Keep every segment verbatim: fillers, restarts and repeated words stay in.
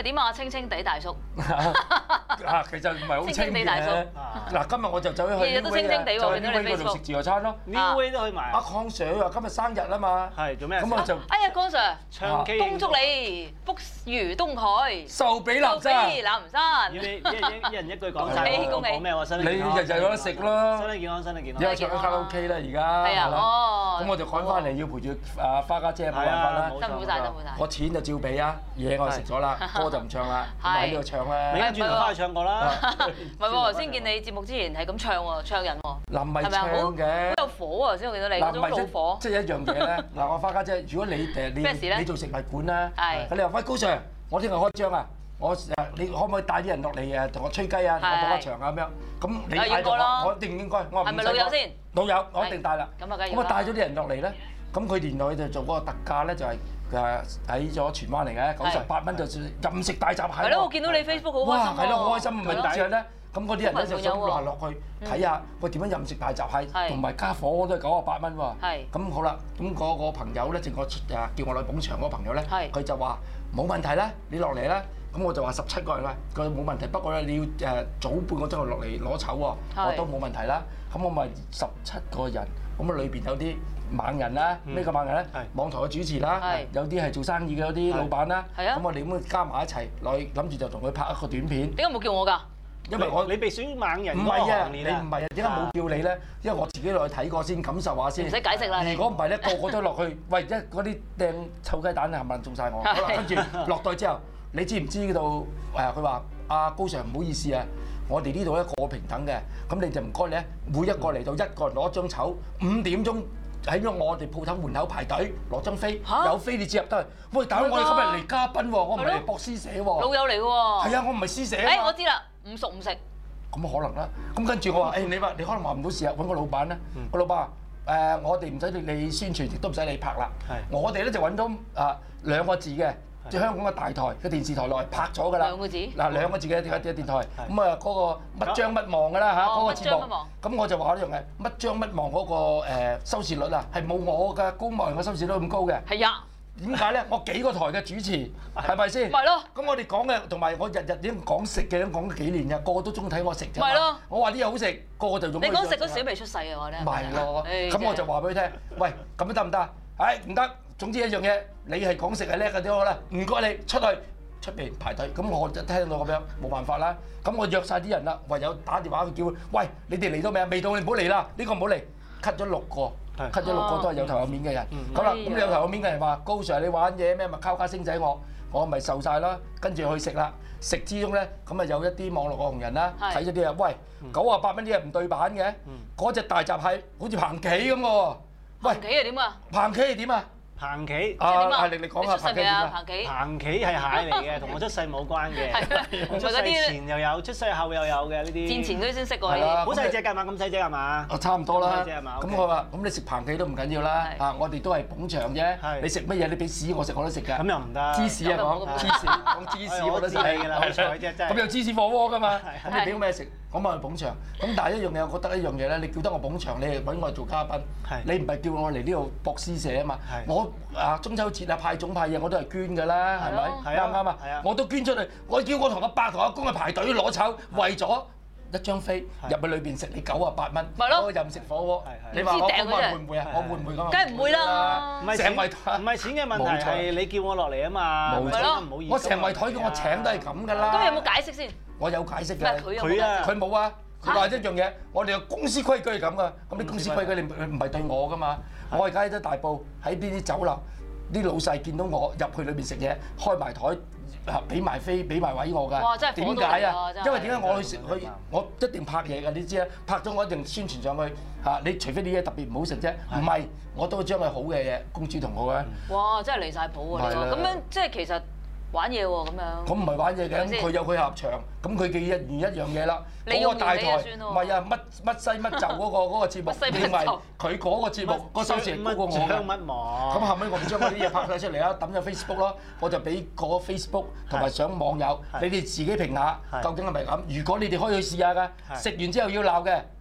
點啊？清清地大叔。 啊，其實唔係好清嘅。嗱，今日我就走咗去 New Way 啊，就喺 New Way 嗰度食自助餐咯。 New Way 都可以買。 阿鄺 Sir 話今日生日啊嘛。 係做咩？ 咁我就哎呀，鄺 Sir， 唱 K。 恭祝你福如東海， 壽比南山。 南山。 要你一人一人一句講晒。 恭喜！ 講咩喎？身體你日日有得食咯。 身體健康，身體健康。 而家唱緊卡拉 OK 啦，而家。 係啊，哦。 咁我就趕翻嚟要陪住啊花家姐冇辦法啦。 辛苦晒，辛苦晒。 我錢就照俾啊，嘢我食咗啦，歌就唔唱啦，唔喺呢度唱啦。 你跟住就翻去唱過啦。 唔係喎，頭先見你節目之前係咁唱喎，唱人喎。 嗱唔係唱嘅， 好有火啊！頭先我見到你嗰種老火。 即係一樣嘢咧。嗱，我花家姐，如果你誒你你做食物館啦，咁你話喂高 Sir，我聽日開張啊，我誒你可唔可以帶啲人落嚟誒同我吹雞啊，同我捧一場啊咁樣？咁你帶咗我，我一定應該。我話唔使講。係咪老友先？老友，我一定帶啦。咁啊，梗係要啦。咁我帶咗啲人落嚟咧，咁佢連落去就做嗰個特價咧，就係。誒喺咗荃灣嚟嘅，九十八蚊就任食大閘蟹。係咯， 我見到你 Facebook 好開心。 哇，係咯，好開心，咪之後咧，咁嗰啲人咧就想落落去睇下，喂點樣任食大閘蟹，同埋加火鍋都係九十八蚊喎。係。咁好啦，咁嗰個朋友咧，正我誒叫我落去捧場嗰個朋友咧，佢就話冇問題啦，你落嚟啦。咁我就話十七個人啦，佢冇問題，不過咧你要誒早半個鐘頭落嚟攞籌喎，我都冇問題啦。咁我咪十七個人，咁啊裏邊有啲猛人啦，咩個猛人咧？網台嘅主持啦，有啲係做生意嘅有啲老闆啦，咁我哋咁加埋一齊落去，諗住就同佢拍一個短片。 點解冇叫我㗎？ 因為我你被選猛人唔係啊，你唔係啊，點解冇叫你咧？因為我自己落去睇過先，感受下先。 唔使解釋啦。 如果唔係咧，個個都落去，喂一嗰啲掟臭雞蛋冚唪唥中晒我。好啦，跟住落袋之後，你知唔知嗰度誒？佢話阿高 Sir 唔好意思啊，我哋呢度咧個平等嘅，咁你就唔該你咧，每一個嚟到一個人攞張籌，五點鐘。喺咗我哋鋪頭門口排隊攞張飛，有飛你接入得去。喂，大佬，我哋今日嚟嘉賓喎，我唔係嚟博師姐喎。老友嚟嘅喎。係啊，我唔係師姐。 誒，我知啦，唔熟唔食。 咁可能啦。咁跟住我話：誒，你話你可能話唔到事啊，揾個老闆啦。個老闆話：誒，我哋唔使你宣傳，亦都唔使你拍啦。我哋咧就揾到啊兩個字嘅。即係香港嘅大台嘅電視台內拍咗㗎啦，兩個字嗱兩個字嘅嘅電台，咁啊嗰個乜張乜望㗎啦嚇，嗰個節目，咁我就話呢樣嘢，乜張乜望嗰個誒收視率啊，係冇我嘅高望嘅收視率咁高嘅。係啊，點解咧？我幾個台嘅主持係咪先？係咯。咁我哋講嘅同埋我日日已經講食嘅，都講咗幾年嘅，個個都中意睇我食啫。係咯。我話啲嘢好食，個個就用。你講食嗰時都未出世啊！我咧。咪咯，咁我就話俾佢聽，喂，咁樣得唔得？誒唔得。總之一樣嘢，你係講食係叻嘅啲好啦，唔該你出去出邊排隊，咁我就聽到咁樣冇辦法啦。咁我約晒啲人啦，唯有打電話去叫佢，喂，你哋嚟到未啊？未到你唔好嚟啦，呢個唔好嚟。cut 咗六個 ，cut 咗六個都係有頭有面嘅人。好啦，咁你有頭有面嘅人話高 Sir 你玩嘢咩？咪交加星仔我，我咪受晒啦。跟住去食啦，食之中咧，咁啊有一啲網絡嘅紅人啦，睇咗啲啊，喂，九啊八蚊啲嘢唔對版嘅，嗰隻大閘蟹好似彭企咁喎。喂， 彭企係點啊？ 彭企係點啊？ 彭企啊，係你你講下彭企點啊？ 彭企彭企係蟹嚟嘅，同我出世冇關嘅。出世前又有，出世後又有嘅呢啲。戰前嗰啲先識過呢啲。好細隻㗎嘛，咁細隻係嘛？ 哦，差唔多啦。 細隻係嘛？ 咁我話：咁你食彭企都唔緊要啦。啊，我哋都係捧場啫。你食乜嘢？你俾屎我食我都食㗎。 咁又唔得。 芝士啊講，芝士講芝士我都食㗎啦。好彩啫，真係。咁有芝士火鍋㗎嘛？咁你俾我咩食？咁我去捧場。咁但係一樣嘢，我覺得一樣嘢咧，你叫得我捧場，你係揾我做嘉賓。你唔係叫我嚟呢度博施捨啊嘛？我啊中秋節啊派粽派嘢我都係捐㗎啦，係咪？啱唔啱啊？我都捐出嚟，我叫我同阿伯同阿公去排隊攞籌，為咗一張飛入去裏邊食你九啊八蚊，嗰個任食火鍋。你話我會唔會啊？我會唔會咁啊？梗係唔會啦！ 唔係成圍唔係錢嘅問題，係你叫我落嚟啊嘛。 冇錯，唔好意思。我成圍台叫我請都係咁㗎啦。 咁有冇解釋先？ 我有解釋㗎。 佢啊，佢冇啊。佢話一樣嘢，我哋嘅公司規矩係咁㗎。咁啲公司規矩你唔係對我㗎嘛？我而家喺啲大埔喺邊啲酒樓，啲老細見到我入去裏邊食嘢，開埋台，嚇俾埋飛，俾埋位我㗎。哇！真係點解啊？因為點解我去食去，我一定拍嘢㗎，你知啦。拍咗我一定宣傳上去嚇。你除非啲嘢特別唔好食啫，唔係我都將佢好嘅嘢公諸同好嘅。哇！真係離曬譜喎！咁樣即係其實。玩嘢喎咁樣，咁唔係玩嘢嘅，咁佢有佢合場，咁佢嘅一完一樣嘢啦。嗰個大台唔係啊，乜乜西乜就嗰個嗰個節目，認為佢嗰個節目個收視高過我嘅。咁後尾我唔將嗰啲嘢拍晒出嚟啦，抌咗 Facebook 咯，我就俾個 Facebook 同埋上網友，你哋自己評下究竟係咪咁？如果你哋可以去試下㗎，食完之後要鬧嘅，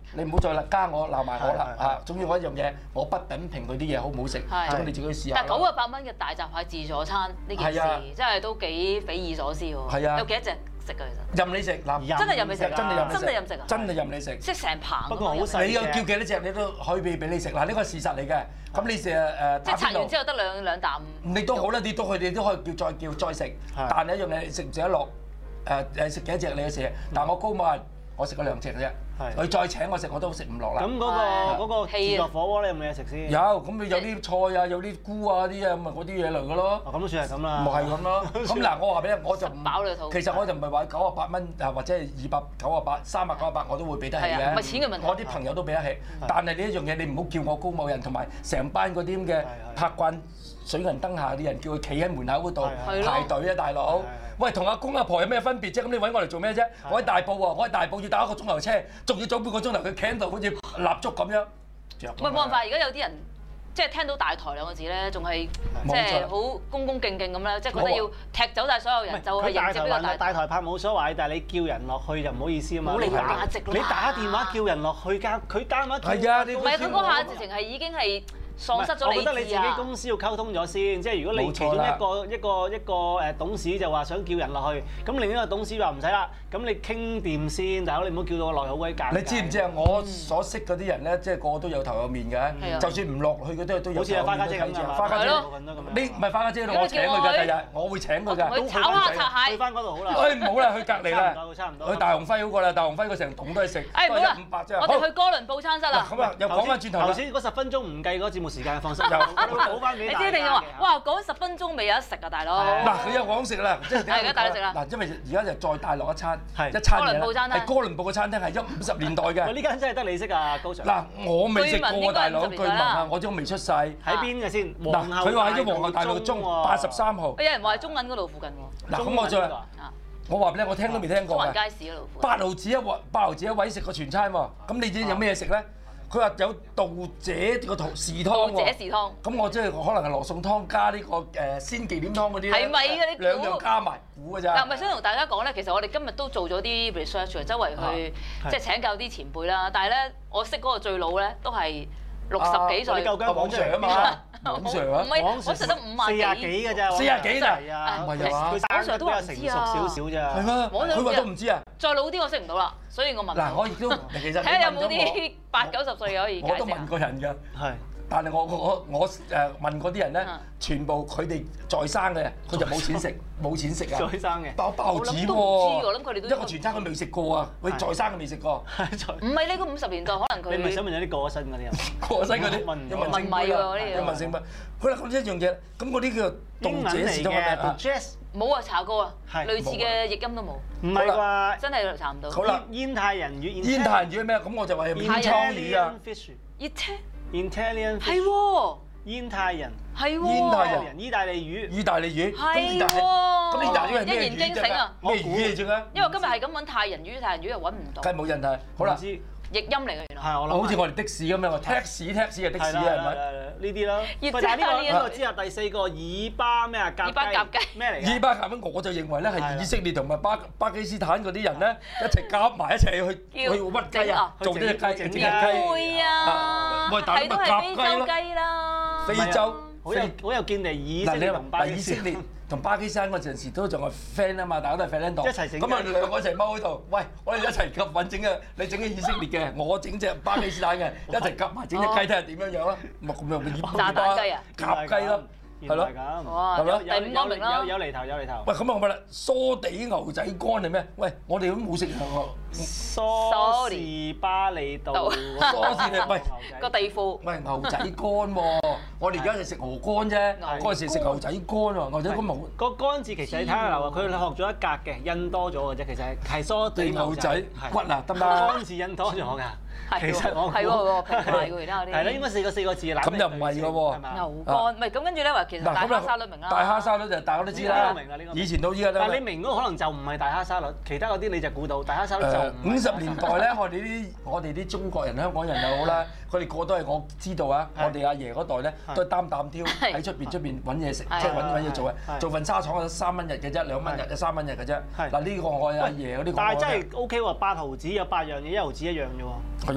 你唔好再加我鬧埋我啦嚇。總之我一樣嘢，我不品評佢啲嘢好唔好食，咁你自己試下。 但係九啊八蚊嘅大閘蟹自助餐呢件事，真係都幾匪夷所思喎。 係啊， 有幾多隻食㗎其實？ 任你食嗱， 真係任你食， 真係任你食， 真係任食啊！ 真係任你食。 即係成棚。 不過好細。 你有叫幾多隻，你都可以俾俾你食。嗱，呢個係事實嚟嘅。咁你成日誒即係拆完之後得兩兩啖。 你都好啦，你都佢哋都可以叫再叫再食。但係一樣嘢，你食唔食得落？誒誒食幾多隻你嘅事。但係我高買，我食咗兩隻嘅啫。佢再請我食我都食唔落啦。 咁嗰個嗰個自助火鍋你有冇嘢食先？ 有，咁你有啲菜啊，有啲菇啊啲啊，咁咪嗰啲嘢嚟嘅咯。 咁都算係咁啦。 咪係咁咯。咁嗱，我話俾你，我就唔飽你肚。 其實我就唔係話九啊八蚊啊，或者係二百九啊八、三百九啊八我都會俾得起嘅。 唔係錢嘅問題。 我啲朋友都俾得起，但係呢一樣嘢你唔好叫我高某人同埋成班嗰啲咁嘅拍慣水銀燈下啲人，叫佢企喺門口嗰度排隊啊，大佬。喂，同阿公阿婆有咩分別啫？咁你揾我嚟做咩啫？我喺大埔喎，我喺大埔要打一個鐘頭車，仲要早半個鐘頭，佢企喺度好似蠟燭咁樣。 唔係冇辦法，而家有啲人即係聽到大台兩個字咧，仲係即係好恭恭敬敬咁咧，即係覺得要踢走晒所有人，就係認識呢個大台。 大台拍冇所謂，但係你叫人落去就唔好意思啊嘛。 冇理由價值啦。 你打電話叫人落去㗎，佢打電話叫。 係啊，你唔係佢嗰下直情係已經係。喪失咗理智啊！ 我覺得你自己公司要溝通咗先，即係如果你其中一個一個一個誒董事就話想叫人落去，咁另一個董事話唔使啦，咁你傾掂先，大佬你唔好叫到我落去好鬼尷尬。 你知唔知啊？我所識嗰啲人咧，即係個個都有頭有面嘅，就算唔落去嗰啲都有。 好似係花家姐咁啊！ 花家姐，你唔係花家姐度，我請佢㗎，第日我會請佢㗎。 佢炒蝦拆蟹， 去翻嗰度好啦。 誒唔好啦，去隔離啦。 差唔多， 去大鴻輝嗰個啦，大鴻輝個成棟都係食， 都係五百啫。 我哋去哥倫布餐室啦。 咁啊，又講翻轉頭啦。 頭先嗰十分鐘唔計嗰個節目時間，放心。補翻俾你知定話，哇！講十分鐘未有得食啊，大佬。 嗱，佢又講食啦，即係點解？ 而家大食啦。 嗱，因為而家就再帶落一餐，一餐嘢。哥倫布餐廳。 係哥倫布嘅餐廳係一五十年代嘅。 喂，呢間真係得你識啊，高 Sir。 嗱，我未食過大佬，據聞啊，我都未出世。喺邊嘅先？ 嗱，佢話喺皇后大道中八十三號。 有人話喺中銀嗰度附近喎。 嗱，咁我再，我話俾你，我聽都未聽過嘅。 中環街市嗰度。 八毫子一位，八毫子一位食個全餐喎。咁你知有咩食咧？佢話有道姐個湯豉湯喎，道姐豉湯。咁我即係可能係羅宋湯加呢個誒鮮忌廉湯嗰啲。 係咪㗎？你兩樣加埋估㗎咋？ 嗱，唔係想同大家講咧，其實我哋今日都做咗啲 research，周圍去即係請教啲前輩啦。但係咧，我識嗰個最老咧都係六十幾歲。 你夠姜網上啊嘛？網上啊？ 唔係，我食得五萬幾。 四廿幾㗎咋？ 四廿幾咋？ 係啊， 唔係啊？ 網上都話唔知啊。 成熟少少咋？ 係咩？佢話都唔知啊。 再老啲我識唔到啦，所以我問。 嗱，我亦都其實睇下有冇啲八九十歲嘅可以解釋。 我都問過人㗎。 係。 但係我我我誒問嗰啲人咧，全部佢哋在生嘅，佢就冇錢食，冇錢食啊！ 在生嘅包包子喎， 我諗佢哋都一個全餐佢未食過啊！佢在生佢未食過。 唔係呢個五十年代，可能佢。 你咪想問有啲過咗身嗰啲人？ 過咗身嗰啲問有問姓輩啊？有問姓輩。好啦，咁一樣嘢，咁嗰啲叫做道姐豉湯啊？ 冇啊，查過啊，類似嘅譯音都冇。 唔係啩？ 真係查唔到。 好啦， 煙太人魚。 煙太人魚咩？咁我就話係煙倉魚啊。 熱車。 Italian 係喎， 煙太人係喎， 煙太人意大利魚， 意大利魚係喎， 咁意大利魚係咩魚啫？ 一言驚醒啊！ 咩魚嚟啫？ 因為今日係咁揾太人魚，太人魚又揾唔到。 梗係冇人睇，好啦， 譯音嚟嘅原來。 係我諗。 好似我哋的士咁樣，taxi taxi 係的士啊，係咪？ 呢啲啦。但係呢個呢個之後第四個以巴咩啊？ 以巴夾雞咩嚟㗎？ 以巴夾雞我就認為咧係以色列同埋巴巴基斯坦嗰啲人咧一齊夾埋一齊去去屈雞啊，做呢隻雞整隻雞。 會啊，係都係非洲雞啦。 非洲好有好有見地，以色列同巴基斯坦。 同巴基斯坦嗰陣時都仲係 friend 啊嘛，大家都係 friend 度。 一齊整。 咁啊兩個一齊踎喺度，喂，我哋一齊夾份整嘅，你整嘅以色列嘅，我整隻巴基斯坦嘅，一齊夾埋整隻雞睇下點樣樣啦。咁咁又以炸蛋雞啊？ 夾雞咯，係咯。 哇！ 係咯。 第五個名啦。 有有嚟頭，有嚟頭。 喂，咁啊我問啦，梳地牛仔乾係咩？喂，我哋都冇食過。 梳士巴利道。梳士你喂個地庫。 喂，牛仔乾喎，我哋而家就食鵝肝啫，嗰陣時食牛仔乾喎，牛仔乾冇。 個乾字其實你睇下流啊，佢學咗一格嘅，印多咗嘅啫，其實係梳地牛仔骨啊，得唔得？ 乾字印多咗㗎。其實我係喎，平賣㗎而家嗰啲。 係咯，應該四個四個字啦。 咁又唔係㗎喎。 牛肝，唔係咁跟住咧話其實大蝦沙律明啦。 大蝦沙律就大家都知啦。以前到依家都。 但係你明嗰個可能就唔係大蝦沙律，其他嗰啲你就估到。大蝦沙律就五十年代咧，我哋啲我哋啲中國人、香港人又好啦，佢哋個都係我知道啊。我哋阿爺嗰代咧都係擔擔挑喺出邊出邊揾嘢食，即係揾揾嘢做嘅。做份沙廠啊，三蚊日嘅啫，兩蚊日，三蚊日嘅啫。嗱呢個我阿爺嗰啲。 但係真係 O K 喎，八毫子有八樣嘢，一毫子一樣啫喎。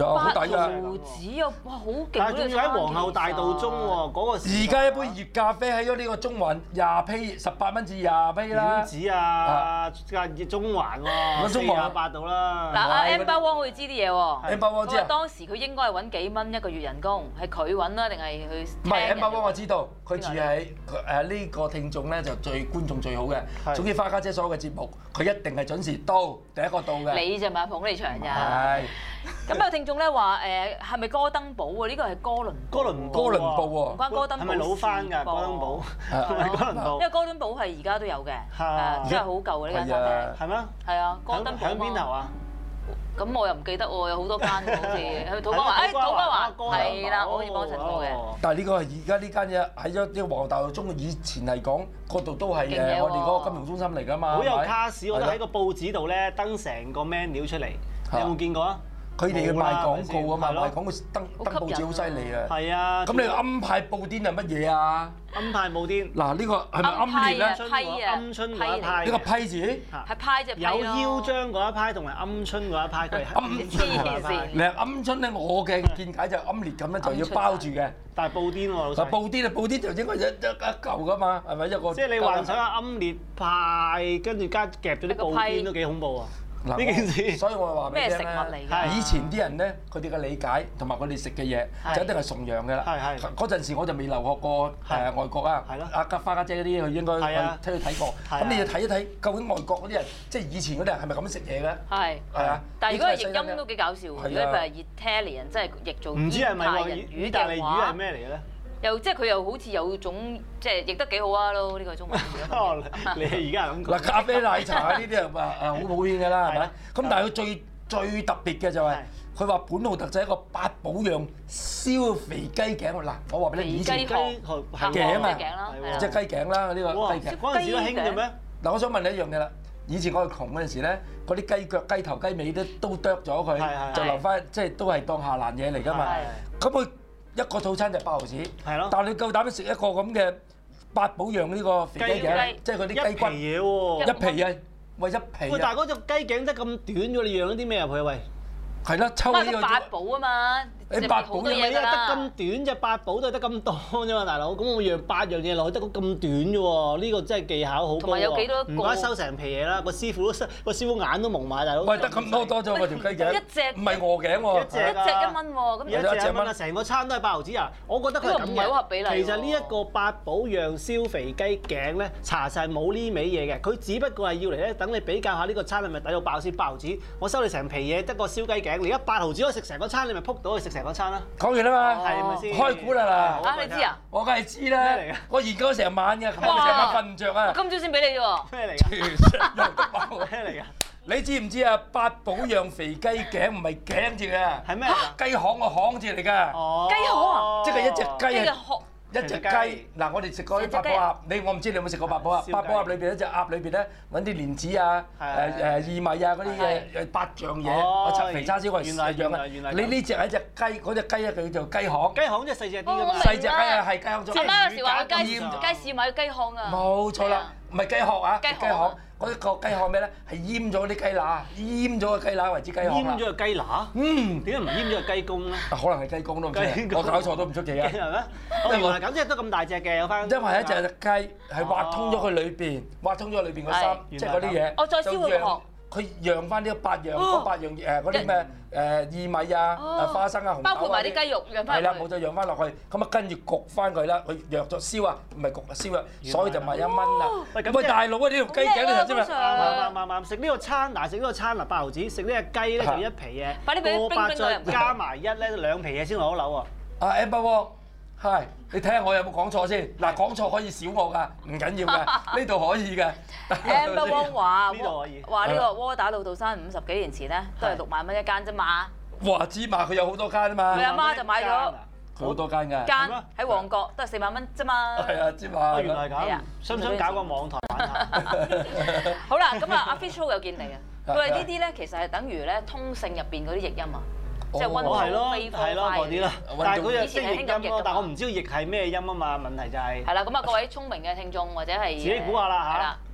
係啊，好抵八毫㗎。 子啊！哇，好勁！ 但係仲要喺皇后大道中喎，嗰個時而家一杯熱咖啡喺咗呢個中環廿批，十八蚊至廿批啦。 點止啊？間中環喎，四廿八度啦。 嗱，阿 Amber Wong 會知啲嘢喎。 Amber Wong 知啊？ 當時佢應該係揾幾蚊一個月人工，係佢揾啦定係佢？ 唔係 Amber Wong 我知道，佢住喺誒呢個聽眾咧就最觀眾最好嘅。總之花家姐所有嘅節目，佢一定係準時到，第一個到嘅。 你就咪捧你場咋？ 係。 咁有聽眾咧話誒係咪哥登堡喎？呢個係哥倫哥倫哥倫堡喎， 唔關哥登堡。 係咪老翻㗎？哥倫堡係咪哥倫堡？ 因為哥倫堡係而家都有嘅， 係真係好舊嘅呢間餐廳。 係咩？ 係啊，哥登堡響邊頭啊？ 咁我又唔記得喎，有好多間好似去土瓜灣，誒土瓜灣係啦，我好似幫襯過嘅。 但係呢個係而家呢間嘢喺咗呢個皇后大道中，以前嚟講嗰度都係誒我哋嗰個金融中心嚟㗎嘛。 好有卡士，我覺得喺個報紙度咧登成個 menu 出嚟，你有冇見過啊？ 佢哋要賣廣告啊嘛，賣廣告登登報紙好犀利啊！ 係啊！ 咁你暗派布甸係乜嘢啊？ 暗派布甸嗱呢個係咪暗列咧？ 批啊， 鵪鶉嗰一派。 呢個批字係派就有囂張嗰一派同埋鵪鶉嗰一派，佢係鵪鶉。你係鵪鶉咧，我嘅見解就暗列咁咧，就要包住嘅。 但係布甸喎，老細。布甸啊，布甸就應該一一一嚿噶嘛，係咪一個？ 即係你幻想下暗列派，跟住加夾咗啲布甸都幾恐怖啊！呢件事， 所以我話俾你聽咩食物嚟㗎？ 以前啲人咧，佢哋嘅理解同埋佢哋食嘅嘢，就一定係崇洋嘅啦。 係係。 嗰陣時我就未留學過誒外國啊。 係咯。 阿家花家姐嗰啲，佢應該去睇過。咁你要睇一睇，究竟外國嗰啲人，即係以前嗰啲人係咪咁食嘢嘅？ 係。 係啊。 但係如果係譯音都幾搞笑喎。如果譬如 Italian，即係譯做唔知係咪喎？意大利魚係咩嚟嘅咧？ 又即係佢又好似有種即係譯得幾好啊咯，呢個中文。 你而家係咁講。 嗱，咖啡奶茶呢啲啊啊好普遍㗎啦，係咪？咁但係佢最最特別嘅就係佢話本澳特製一個八寶釀燒肥雞頸嗱，我話俾你以前雞頸啊， 即係雞頸啦，呢個雞頸。 嗰陣時都興嘅咩？ 嗱，我想問你一樣嘢啦。以前我哋窮嗰陣時咧，嗰啲雞腳、雞頭、雞尾都都剁咗佢，就留翻即係都係當下欄嘢嚟㗎嘛。咁佢一個套餐就八毫子， 係咯。 但係你夠膽食一個咁嘅八寶釀呢個肥雞頸，即係嗰啲雞骨嘢喎， 一皮啊，喂一皮啊！ 喂，但係嗰隻雞頸得咁短咗，你釀咗啲咩入去啊？喂， 係啦，抽呢個八寶啊嘛， 你八寶嘢得咁短隻八寶都係得咁多啫嘛，大佬。咁我釀八樣嘢落去得咁短啫喎，呢個真係技巧好高喎。 同埋有幾多個？ 唔該收成皮嘢啦，個師傅都個師傅眼都蒙埋，大佬。 喂，得咁多多咗喎條雞頸， 一隻唔係鵝頸喎， 一隻一隻一蚊喎，咁一隻一蚊啊！成個餐都係八毫子啊！我覺得佢係咁嘅。 唔係好合比例。 其實呢一個八寶釀燒肥雞頸咧，查實係冇呢味嘢嘅，佢只不過係要嚟咧等你比較下呢個餐係咪抵到爆先。八毫子，我收你成皮嘢得個燒雞頸，你而家八毫子可以食成個餐，你咪撲到去食成個餐啦。 講完啦嘛， 係咪先？ 開估啦嗱！ 啊，你知啊？ 我梗係知啦，我研究成晚嘅，琴晚成晚瞓唔著啊！ 今朝先俾你啫喎。 咩嚟㗎？ 又得爆咩嚟㗎？ 你知唔知啊？八寶釀肥雞頸唔係頸字嘅， 係咩嚟？ 雞項個項字嚟㗎。 哦， 雞項啊！ 即係一隻雞啊！ 殼。 一隻雞嗱，我哋食過啲八寶鴨，你我唔知你有冇食過八寶鴨？八寶鴨裏邊一隻鴨裏邊咧揾啲蓮子啊、誒誒薏米啊嗰啲嘅八樣嘢，我拆肥叉燒我係一樣嘅。你呢隻係一隻雞，嗰隻雞咧佢叫做雞項。 雞項即係細隻啲㗎嘛。 細隻雞啊，係雞項咗。 阿媽有時話雞雞市買雞項啊。 冇錯啦，唔係雞殼啊，雞項。嗰個雞項咩咧？係醃咗啲雞乸，醃咗個雞乸為之雞項啦。 醃咗個雞乸？嗯，點解唔醃咗個雞公咧？ 可能係雞公都唔知，我搞錯都唔出奇啊。 係咩？我原來咁即係都咁大隻嘅，有翻。 因為一隻雞係挖通咗佢裏邊，挖通咗裏邊個心，即係嗰啲嘢。 我再燒佢個殼。 佢釀翻呢八樣嗰八樣誒嗰啲咩誒薏米啊、花生啊、紅豆啊， 包括埋啲雞肉釀翻。 係啦，冇就釀翻落去，咁啊跟住焗翻佢啦，佢釀咗燒啊，唔係焗啊燒啊，所以就賣一蚊啦。喂，大佬啊，呢條雞頸你頭先咪？ 啱啱啱食呢個餐嗱，食呢個餐嗱八毫子，食呢隻雞咧就一皮嘢，過百再加埋一咧兩皮嘢先攞樓喎。 啊 Amber Wong，係你睇下我有冇講錯先？嗱，講錯可以少我㗎，唔緊要㗎，呢度可以㗎。 Amber Wong 話呢度可以話呢個窩打老道山五十幾年前咧都係六萬蚊一間啫嘛。 哇！芝麻佢有好多間啊嘛。 佢阿媽就買咗。 佢好多間㗎。 間喺旺角都係四萬蚊啫嘛。 係啊，芝麻。 原來咁。想唔想搞個網台玩下？ 好啦，咁啊，阿 Fish Show 有見你啊。佢話呢啲咧其實係等於咧通勝入邊嗰啲譯音啊。即係溫州飛科快嗰啲啦，但係佢又識譯音咯，但係我唔知道譯係咩音啊嘛，問題就係。 係啦，咁啊各位聰明嘅聽眾或者係自己估下啦嚇。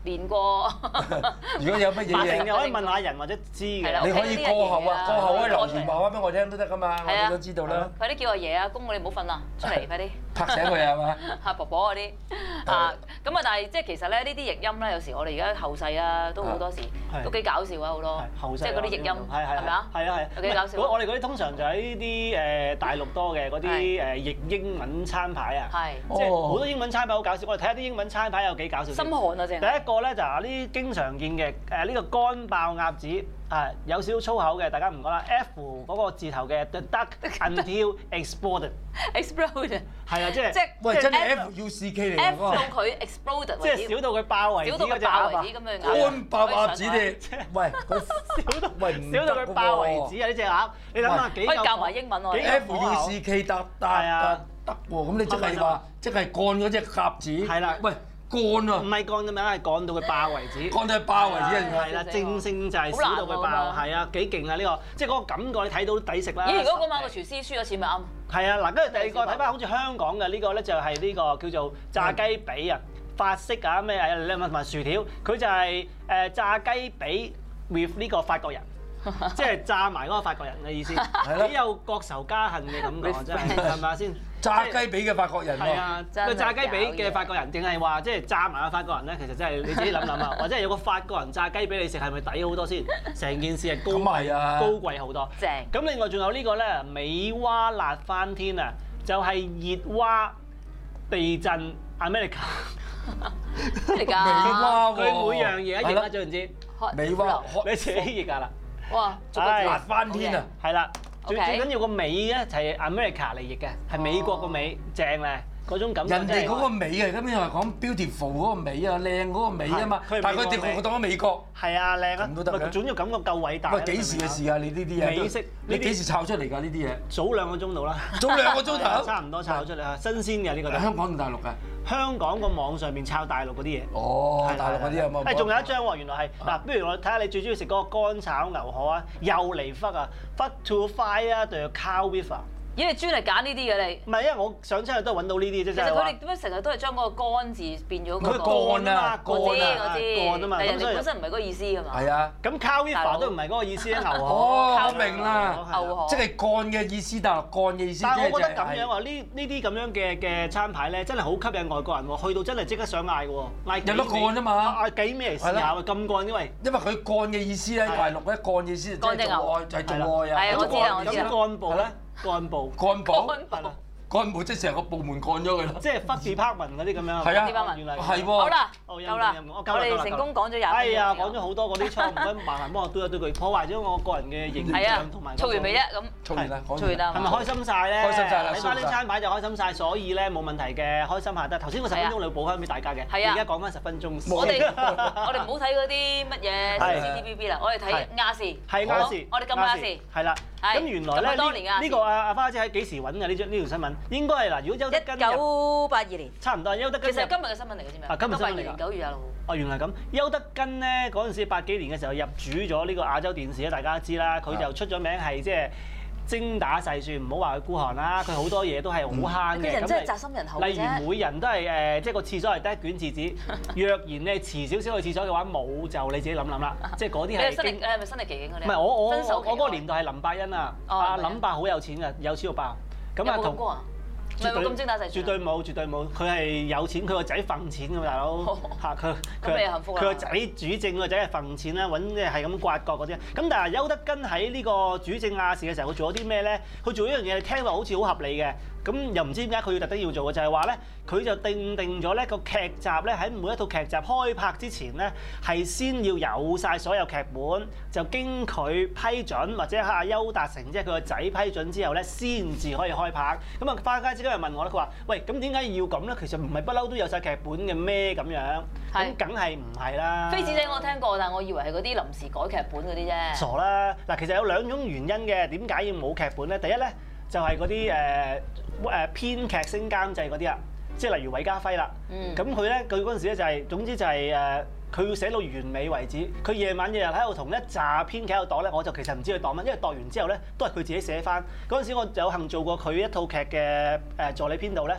練過。 如果有乜嘢嘢， 你可以問下人或者知嘅。 你可以過後啊，過後可以留言話翻俾我聽都得噶嘛，我哋都知道啦。 快啲叫阿爺啊，公公你唔好瞓啦，出嚟快啲。 拍醒佢係嘛？ 阿婆婆嗰啲啊，咁啊，但係即係其實咧呢啲譯音咧，有時我哋而家後世啊，都好多時都幾搞笑啊，好多。即係嗰啲譯音係咪啊？ 係啊係。 有幾搞笑？ 我哋嗰啲通常就喺呢啲誒大陸多嘅嗰啲誒譯英文餐牌啊。係。即係好多英文餐牌好搞笑，我哋睇下啲英文餐牌有幾搞笑。心寒啊！正。 第一個咧就係呢啲經常見嘅誒呢個乾爆鴨子。啊，有少少粗口嘅，大家唔講啦。F 嗰個字頭嘅 The duck until exploded。 exploded。 係啊，即係即係喂，真係 F U C K 嚟㗎。 F 到佢 exploded。 即係少到佢爆為止嗰隻鴨啊！ 乾爆鴨子你，喂，佢少到喂少到佢爆為止啊！呢隻鴨，你諗下幾可以教埋英文喎。 F U C K 得得得得喎，咁你即係話即係幹嗰隻鴨子。 係啦， 喂。幹啊！ 唔係幹咁樣，係幹到佢爆為止。 幹到佢爆為止啊！ 係啦，正聲就係少到佢爆，係啊，幾勁啊呢個！即係嗰個感覺，你睇到抵食啦。 咦？如果嗰晚個廚師輸咗錢咪啱？ 係啊，嗱，跟住第二個睇翻好似香港嘅呢個咧，就係呢個叫做炸雞髀啊，法式啊咩誒，你問埋薯條，佢就係誒炸雞髀 with 呢個法國人。即係炸埋嗰個法國人嘅意思，幾有國仇家恨嘅感覺，真係係咪先？ 炸雞髀嘅法國人喎， 係啊，個炸雞髀嘅法國人，定係話即係炸埋個法國人咧？其實真係你自己諗諗啊，或者係有個法國人炸雞俾你食，係咪抵好多先？成件事係高貴高貴好多。 正。 咁另外仲有呢個咧，美蛙辣翻天啊，就係熱蛙地震 America。 咩嚟㗎？ 美蛙喎， 佢每樣嘢一熱啊，知唔知？ 美蛙， 你自己熱㗎啦。 哇！ 辣翻天啊！ 係啦，最最緊要個尾咧就係 America 嚟譯嘅，係美國個尾，正咧嗰種感覺。 人哋嗰個尾啊，咁又係講 beautiful 嗰個尾啊，靚嗰個尾啊嘛。但係佢哋個個當咗美國。 係啊，靚啊。 咁都得嘅。 總之感覺夠偉大。 喂，幾時嘅事啊？你呢啲嘢？ 美式。 你幾時炒出嚟㗎？呢啲嘢？ 早兩個鐘度啦。 早兩個鐘頭。 差唔多炒出嚟啊！新鮮嘅呢個。 香港定大陸㗎？ 香港個網上面抄大陸嗰啲嘢。 哦，大陸嗰啲有冇？ 誒，仲有一張喎，原來係嗱，不如我睇下你最中意食嗰個乾炒牛河啊，又嚟忽啊，忽 to fire 定係 cow with 啊？ 咦，你專嚟揀呢啲嘅你？ 唔係，因為我上親去都係揾到呢啲啫， 其實佢哋點解成日都係將嗰個乾字變咗嗰個？ 佢乾啊， 乾啊，我知。 乾啊嘛， 但係人哋本身唔係嗰個意思㗎嘛。 係啊。 咁 cow with 都唔係嗰個意思啊，牛河。 哦，我明啦。 牛河。 即係乾嘅意思，大陸乾嘅意思。 但係我覺得咁樣喎，呢呢啲咁樣嘅嘅餐牌咧，真係好吸引外國人喎，去到真係即刻想嗌嘅喎，嗌有得乾啊嘛。 嗌幾咩嚟試下喎？咁乾因為因為佢乾嘅意思咧，大陸咧乾意思就即係做愛，就係做愛啊。 係啊，我知啊，我知啊。 幹部咧？幹部， 幹部， 係啦， 幹部即係成個部門幹咗佢咯。 即係 fuck department 嗰啲咁樣。 係啊， 原來係喎。 好啦，夠啦，我哋成功講咗廿。 係啊，講咗好多嗰啲錯，唔該麻煩幫我對一對佢，破壞咗我個人嘅形象同埋。 嘈完未啫？咁嘈完啦， 嘈完啦。 係咪開心晒咧？ 開心晒啦！ 睇翻啲餐牌就開心晒，所以咧冇問題嘅，開心下得。頭先個十分鐘你要補翻俾大家嘅，而家講翻十分鐘。 我哋我哋唔好睇嗰啲乜嘢 C C T V B 啦，我哋睇亞視。 係亞視。 我哋撳亞視。 係啦。咁原來咧呢呢個阿阿花姐喺幾時揾嘅呢張呢條新聞？應該係嗱，如果邱德根一九八二年， 差唔多。邱德根其實今日嘅新聞嚟嘅啫嘛。 啊，今日新聞嚟㗎。 九月廿六號。 哦，原來咁。邱德根咧嗰陣時八幾年嘅時候入主咗呢個亞洲電視咧，大家都知啦。佢就出咗名係即係精打細算，唔好話佢孤寒啦。佢好多嘢都係好慳嘅。 佢人真係宅心仁厚嘅啫。 例如每人都係誒，即係個廁所係得一卷廁紙。若然你遲少少去廁所嘅話，冇就你自己諗諗啦。即係嗰啲係。 你係新力，你係咪新力奇景嗰啲？ 唔係我我我我嗰個年代係林百欣啊，阿林伯好有錢㗎，有錢到爆。 咁啊，同絕對咁精打細算。 絕對冇，絕對冇。佢係有錢，佢個仔揈錢㗎嘛，大佬嚇佢。 咁你幸福啊！ 佢個仔主政，個仔係揈錢啦，揾嘅係咁刮角嗰啲。咁但係邱德根喺呢個主政亞視嘅時候，佢做咗啲咩咧？佢做一樣嘢，聽落好似好合理嘅。咁又唔知點解佢要特登要做嘅，就係話咧，佢就定定咗咧個劇集咧喺每一套劇集開拍之前咧，係先要有晒所有劇本，就經佢批准或者阿邱達成即係佢個仔批准之後咧，先至可以開拍。咁啊，花家姐今日問我咧，佢話：喂，咁點解要咁咧？其實唔係不嬲都有晒劇本嘅咩？咁樣咁梗係唔係啦？ 飛子仔我聽過，但係我以為係嗰啲臨時改劇本嗰啲啫。 傻啦！嗱，其實有兩種原因嘅，點解要冇劇本咧？第一咧就係嗰啲誒。誒編劇升監製嗰啲啊，即係例如韋家輝啦，咁佢咧佢嗰陣時咧就係、是、總之就係、是、誒，佢、呃、要寫到完美為止。佢夜晚日日喺度同一紮編劇喺度度咧，我就其實唔知佢度乜，因為度完之後咧都係佢自己寫翻。嗰陣時我有幸做過佢一套劇嘅誒助理編導咧，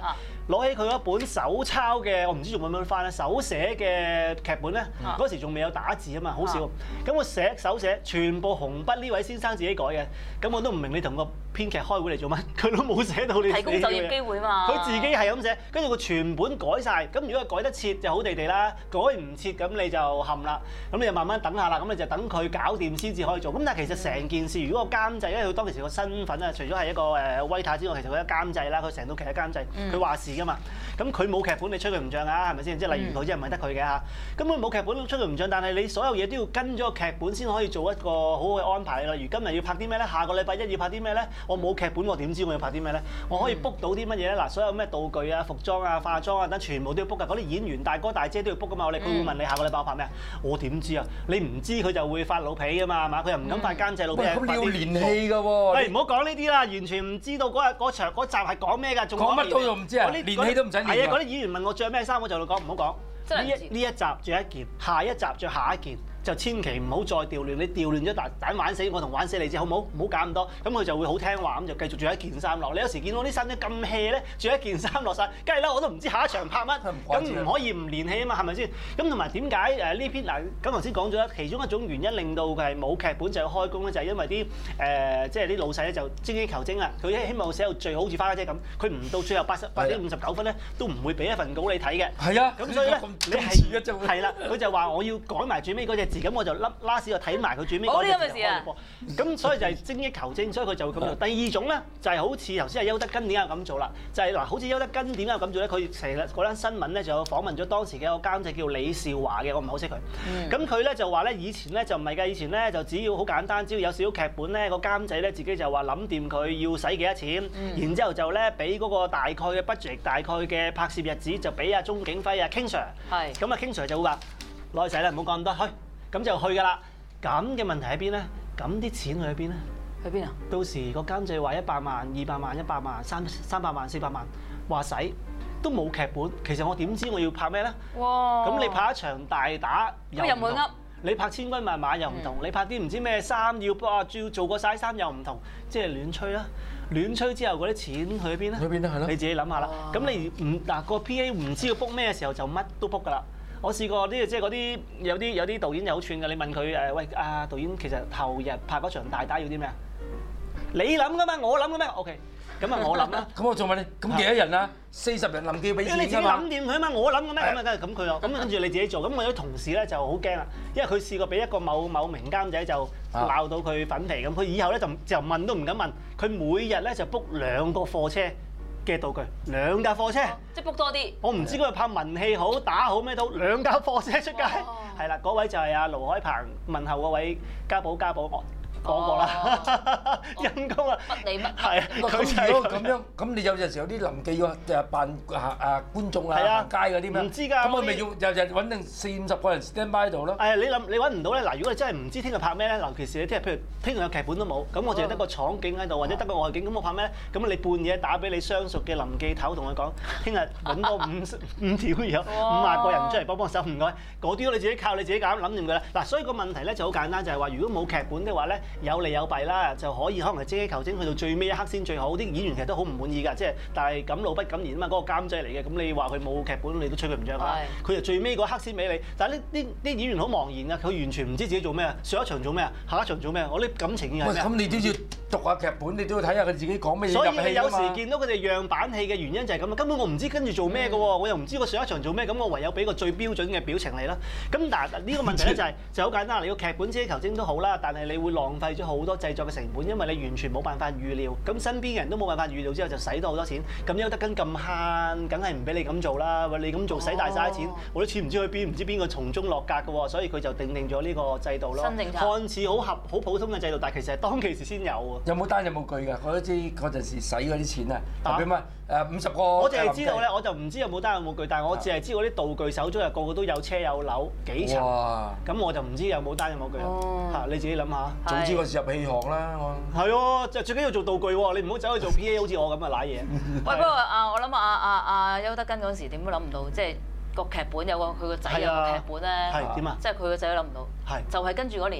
攞起佢嗰本手抄嘅，我唔知仲揾唔揾翻咧，手寫嘅劇本咧，嗰時仲未有打字啊嘛，好少。咁我寫手寫，全部紅筆呢位先生自己改嘅，咁我都唔明你同個編劇開會嚟做乜？佢都冇寫到你提供就業機會嘛。 佢自己係咁寫，跟住佢全本改晒。咁如果佢改得切就好地地啦，改唔切咁你就冚啦。咁你就慢慢等下啦，咁你就等佢搞掂先至可以做。咁但係其實成件事，如果個監製，因為佢當其時個身份啊，除咗係一個誒威太之外，其實佢係監製啦，佢成套劇嘅監製，佢話事㗎嘛。咁佢冇劇本，你吹佢唔脹啊，係咪先？即係例如佢，即係唔係得佢嘅嚇。咁佢冇劇本，吹佢唔脹，但係你所有嘢都要跟咗個劇本先可以做一個好好嘅安排。例如今日要拍啲咩咧？下個禮拜一要拍啲咩咧？我冇劇本，我點知我要拍啲咩咧？我可以 book 到啲乜嘢咧？嗱，所有咩道具啊、服裝啊、化妝啊等全部都要 book 㗎。嗰啲演員大哥大姐都要 book 㗎嘛。我哋佢會問你下個禮拜我拍咩啊？我點知啊？你唔知佢就會發老脾㗎嘛，係嘛？佢又唔敢發監製老脾。 咁你要練戲㗎喎。 喂，唔好講呢啲啦，完全唔知道嗰日嗰場嗰集係講咩㗎，仲講乜都唔知啊！練戲都唔使練。 係啊，嗰啲演員問我着咩衫，我就講唔好講。呢一呢一集着一件，下一集着下一件。就千祈唔好再調亂，你調亂咗蛋蛋玩死我同玩死你知好唔好？唔好搞咁多，咁佢就會好聽話，咁就繼續着一件衫落。你有時見到啲衫咧咁 hea 咧，着一件衫落晒，梗係啦，我都唔知下一場拍乜，咁唔可以唔練戲啊嘛，係咪先？咁同埋點解誒呢篇嗱？咁頭先講咗其中一種原因令到佢係冇劇本就要開工咧，就係因為啲誒即係啲老細咧就精益求精啊！佢希望寫到最好，好似花家姐咁，佢唔到最後八十八點五十九分咧，都唔會俾一份稿你睇嘅。係啊，咁所以咧你係係啦，佢就話我要改埋最尾嗰隻字，咁我就笠拉屎就睇埋佢最尾嗰隻字就開播。咁所以就係精益求精，所以佢就會咁做。第二種咧就係好似頭先係邱德根點解咁做啦？就係嗱，好似邱德根點解咁做咧？佢成日嗰單新聞咧就有訪問咗當時嘅一個監製叫李少華嘅，我唔係好識佢。咁佢咧就話咧，以前咧就唔係㗎，以前咧就只要好簡單，只要有少少劇本咧，個監製咧自己就話諗掂佢要使幾多錢，然之後就咧俾嗰個大概嘅 budget、大概嘅拍攝日子就俾阿鐘景輝啊 King Sir。係。咁啊 King Sir 就會話攞去使啦，唔好講咁多，去。咁就去㗎啦。咁嘅問題喺邊咧？咁啲錢去喺邊咧？ 去邊啊？ 到時個監製話一百萬、二百萬、一百萬、三三百萬、四百萬，話使都冇劇本。其實我點知我要拍咩咧？哇！咁你拍一場大打又唔同，你拍千軍萬馬又唔同，嗯、你拍啲唔知咩衫要啊，要做過晒衫又唔同，即係亂吹啦。亂吹之後嗰啲錢去喺邊咧？去邊咧？係咯。你自己諗下啦。咁你唔嗱個 P A 唔知要 book 咩嘅時候就乜都 book 㗎啦。我試過啲即係嗰啲有啲有啲導演有好串㗎，你問佢誒喂啊導演，其實後日拍嗰場大打要啲咩啊？你諗㗎嘛，我諗㗎咩 ？OK， 咁啊我諗啦。咁我仲問你，咁幾多人啊？四十人臨記俾錢㗎嘛？你自己諗掂佢啊嘛，我諗嘅咩？咁啊梗係咁佢咯，咁跟住你自己做。咁我有啲同事咧就好驚啊，因為佢試過俾一個某某名監仔就鬧到佢粉皮咁，佢以後咧就就問都唔敢問，佢每日咧就 book 兩個貨車嘅道具，兩架貨車，即係 book 多啲。我唔知嗰日拍文戲好打好咩都，兩架貨車出街。係啦，嗰位就係阿盧海鵬問候嗰位家寶家寶我講過啦，陰公啊，乜你乜係啊？咁如果咁樣，咁你有陣時有啲臨記喎，就扮啊啊觀眾啊行街嗰啲咩？唔知㗎。咁我咪要日日揾定四五十個人 stand by 喺度咯。係你諗你揾唔到咧？嗱，如果你真係唔知聽日拍咩咧，尤其是你聽日譬如聽日有劇本都冇，咁我淨係得個廠景喺度，或者得個外景，咁我拍咩咧？咁你半夜打俾你相熟嘅臨記頭，同佢講，聽日揾多五五條友五萬個人出嚟幫幫手，唔該。嗰啲你自己靠你自己揀諗掂佢啦。嗱，所以個問題咧就好簡單，就係話如果冇劇本嘅話咧，有利有弊啦，就可以可能係精益求精，去到最尾一刻先最好。啲演員其實都好唔滿意㗎，即係但係敢怒不敢言啊嘛。嗰個監製嚟嘅，咁你話佢冇劇本，你都吹佢唔脹啦。佢就最尾嗰刻先俾你，但係呢啲啲演員好茫然㗎，佢完全唔知自己做咩啊，上一場做咩啊，下一場做咩啊，我啲感情係咩？咁你都要讀下劇本，你都要睇下佢自己講咩嘢入戲啊嘛。所以你有時見到佢哋樣板戲嘅原因就係咁啊，根本我唔知跟住做咩㗎喎，我又唔知個上一場做咩，咁我唯有俾個最標準嘅表情你啦。咁但係呢個問題咧就係就好簡單，你個劇本精益求精都好啦，但係你會浪費咗好多製作嘅成本，因為你完全冇辦法預料，咁身邊嘅人都冇辦法預料之後就使到好多錢，咁邱德根咁慳，梗係唔俾你咁做啦。喂，你咁做使大晒啲錢，我啲錢唔知去邊，唔知邊個從中落格嘅喎，所以佢就定定咗呢個制度咯。新政策看似好合好普通嘅制度，但係其實係當其時先有喎。有冇單有冇據㗎？我都知嗰陣時使嗰啲錢啊，特別乜誒五十個。我淨係知道咧，我就唔知有冇單有冇據，但係我淨係知道啲道具手足啊個個都有車有樓幾層，咁我就唔知有冇單有冇據啦。嚇，你自己諗下。早知我入戲行啦，我。係喎，就最緊要做道具喎，你唔好走去做 P A， 好似我咁啊，賴嘢。喂，不過啊，我諗阿阿阿邱德根嗰時點都諗唔到，即係個劇本有個佢個仔有個劇本咧。係點啊？即係佢個仔都諗唔到。係。就係跟住嗰年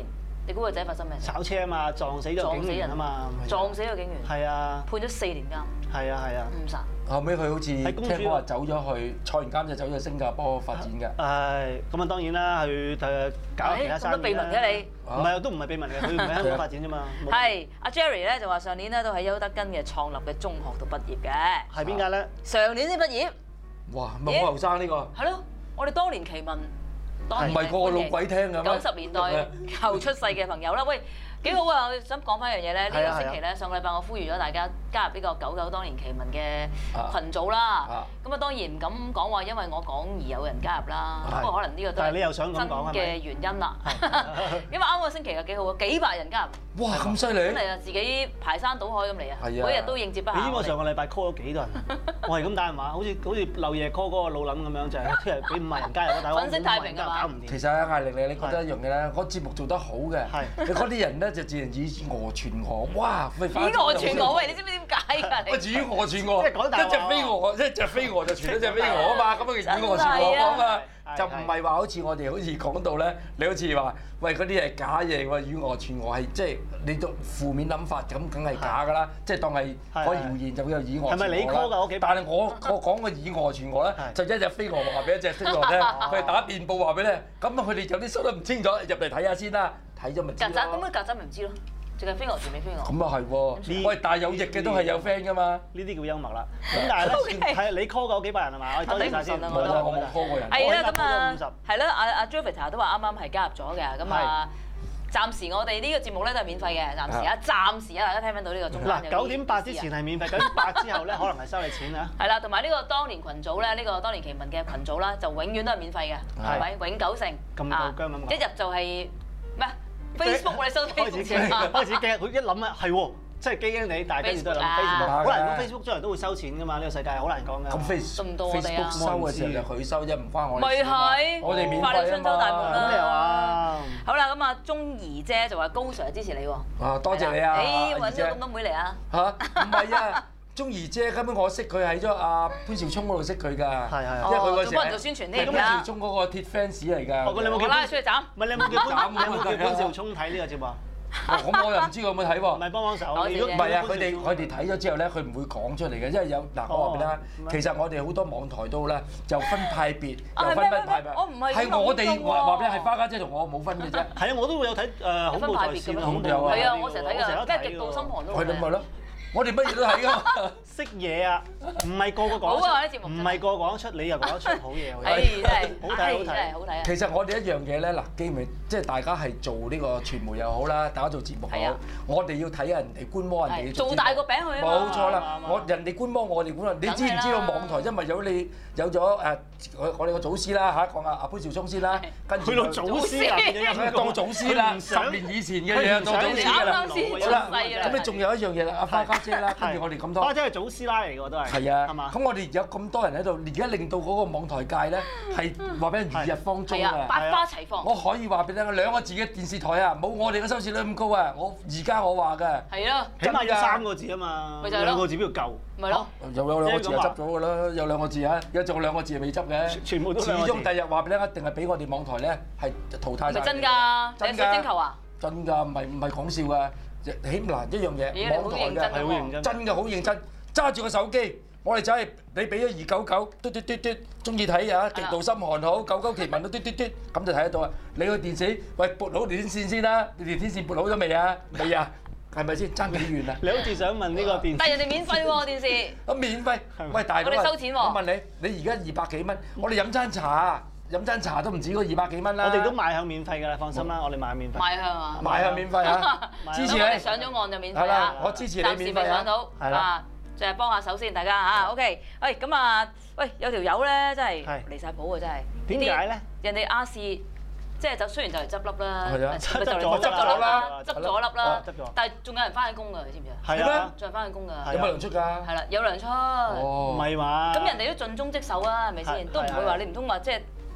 你估個仔發生咩事？ 炒車啊嘛，撞死咗警員啊嘛， 撞死個警員。係啊， 判咗四年監。 係啊係啊。 誤殺。 後尾佢好似聽講話走咗去，坐完監就走咗新加坡發展㗎。 係，咁啊當然啦，去誒搞其他生意啦。咁都秘密嘅你？ 唔係，都唔係秘密嘅，佢唔喺香港發展啫嘛。 係，阿 Jerry 咧就話上年咧都喺邱德根嘅創立嘅中學度畢業嘅。 係邊間咧？ 上年先畢業。 哇！咪好後生呢個？ 係咯，我哋當年奇聞。 唔係個個老鬼聽㗎咩？ 九十年代後出世嘅朋友啦，喂，幾好啊！我想講翻一樣嘢咧，呢個星期咧，上個禮拜我呼籲咗大家加入呢個九九當年奇聞嘅群組啦。咁啊當然唔敢講話，因為我講而有人加入啦。不過可能呢個都係真嘅原因啦。因為啱個星期又幾好啊，幾百人加入。 哇！咁犀利！ 真係啊，自己排山倒海咁嚟啊！每日都應接不暇。 你知我上個禮拜 call 咗幾多人？我係咁打電話，好似好似漏夜 call 嗰個老撚咁樣，就係聽日俾五萬人加入，但係粉飾太平啊嘛！ 搞唔掂。 其實啊，艾力你你覺得一樣嘢咧，嗰節目做得好嘅，你嗰啲人咧就自然以訛傳訛，哇！以訛傳訛喂，你知唔知點解㗎？ 我自以訛傳訛， 即係講大話。 一隻飛蛾，一隻飛蛾就傳一隻飛蛾啊嘛，咁啊以訛傳訛啊嘛。就唔係話好似我哋好似講到咧，你好似話喂嗰啲係假嘢喎，以訛傳訛係即係你都負面諗法咁，梗係假㗎啦，即係當係可以謠言就會有以訛傳訛啦。係咪你 call 㗎屋企？但係我我講個以訛傳訛咧，就一隻飛蛾話俾一隻飛蛾聽，佢係打電報話俾你，咁佢哋有啲收得唔清楚，入嚟睇下先啦，睇咗咪知咯。曱甴咁啊，曱甴咪唔知咯。淨係飛蛾傳俾飛蛾。咁啊係喎，喂，但係有翼嘅都係有 friend 噶嘛。呢啲叫幽默啦。咁但係咧，係你 call 過幾百人係嘛？我哋睇先。冇啊，我冇 call 過人。係啦，咁啊，係啦，阿阿 Jovita 都話啱啱係加入咗嘅，咁啊，暫時我哋呢個節目咧都係免費嘅，暫時啊，暫時啊，大家聽唔聽到呢個中間？嗱，九點八之前係免費，九點八之後咧可能係收你錢啊。係啦，同埋呢個當年群組咧，呢個當年奇聞嘅群組啦，就永遠都係免費嘅，係咪？永久性。咁夠姜咁講。一入就係咩？Facebook 我哋收 Facebook 開始驚，開始驚。佢一諗啊，係喎，即係驚驚你，但係跟住都係諗 Facebook。好難講 Facebook 將來都會收錢㗎嘛，呢個世界好難講㗎。咁 Facebook 收嘅時候就佢收啫，唔關我哋。咪係，我哋免費啊嘛。法律雙收大門啦。咁你又話？好啦，咁啊，鐘怡姐就話高 Sir 支持你喎。啊，多謝你啊！誒，揾咗咁多妹嚟啊！嚇，唔係啊。鐘怡姐根本我識佢喺咗阿潘紹聰嗰度識佢㗎，因為佢嗰時幫人做宣傳添。潘紹聰嗰個鐵 fans 嚟㗎。哦，你有冇叫拉佢出去斬？唔係你有冇叫斬？你有冇叫潘紹聰睇呢個節目？咁我又唔知佢有冇睇喎。唔係幫幫手。如果唔係啊，佢哋佢哋睇咗之後咧，佢唔會講出嚟嘅，因為有嗱，我話俾你聽，其實我哋好多網台都咧就分派別，又分分派別。我唔係。係我哋話話俾你係花家姐同我冇分嘅啫。係啊，我都會有睇誒恐怖在線啊，恐怖係啊，我成日睇㗎，咩極度心寒都係。係咪咯？我哋乜嘢都睇㗎嘛，識嘢啊！唔係個個講得出，唔係個個講得出，你又講得出好嘢。係真係好睇，好睇，好睇。其實我哋一樣嘢咧，嗱，基本即係大家係做呢個傳媒又好啦，大家做節目好，我哋要睇人哋觀摩人哋。做大個餅去啊！冇錯啦，我人哋觀摩，我哋觀摩。你知唔知道網台因為有你有咗誒我我哋個祖師啦嚇，講阿阿潘紹聰先啦，跟住到祖師啊，當祖師啦，十年以前嘅嘢當祖師㗎啦。好啦，咁你仲有一樣嘢啦，阿花家姐啦，跟住我哋咁多。花姐係祖師奶嚟㗎，都係。係啊，係嘛？咁我哋有咁多人喺度，而家令到嗰個網台界咧係話俾人如日方中啊！百花齊放。我可以話俾你聽，兩個字嘅電視台啊，冇我哋嘅收視率咁高啊！我而家我話㗎。係咯。起碼有三個字啊嘛。咪就係咯。兩個字邊度夠？咪咯。又有兩個字就執咗㗎啦，有兩個字啊，而家仲有兩個字未執嘅。全部都兩個字。始終第日話俾你聽，一定係俾我哋網台咧係淘汰晒。係真㗎？真㗎？水晶球啊？真㗎，唔係唔係講笑㗎。起嗱一樣嘢，網台嘅係好認真，真嘅好認真。揸住個手機，我哋就係你俾咗二九九，嘟嘟嘟嘟，中意睇啊！極度心寒好，九九奇聞都嘟嘟嘟，咁就睇得到啊！你個電視，喂撥好條天線先啦，你條天線撥好咗未啊？未啊？係咪先爭幾遠啊？你好似想問呢個電視，但係人哋免費喎電視。咁免費？喂大佬，我哋收錢喎。我問你，你而家二百幾蚊，我哋飲餐茶。飲餐茶都唔止嗰二百幾蚊啦！我哋都賣向免費㗎啦，放心啦，我哋賣向免費。賣向啊！賣向免費啊！支持你。上咗岸就免費啦。我支持你免費啊！暫時未上到。係啦。就係幫下手先，大家嚇。OK。喂，咁啊，喂，有條友咧真係離曬譜啊，真係。點解咧？人哋亞視即係就雖然就嚟執笠啦，執咗執咗啦，執咗笠啦，但係仲有人翻緊工㗎，你知唔知啊？係啊，仲有人翻緊工㗎。有冇糧出㗎？係啦，有糧出。哦。唔係話。咁人哋都盡忠職守啊，係咪先？都唔會話你唔通話即係。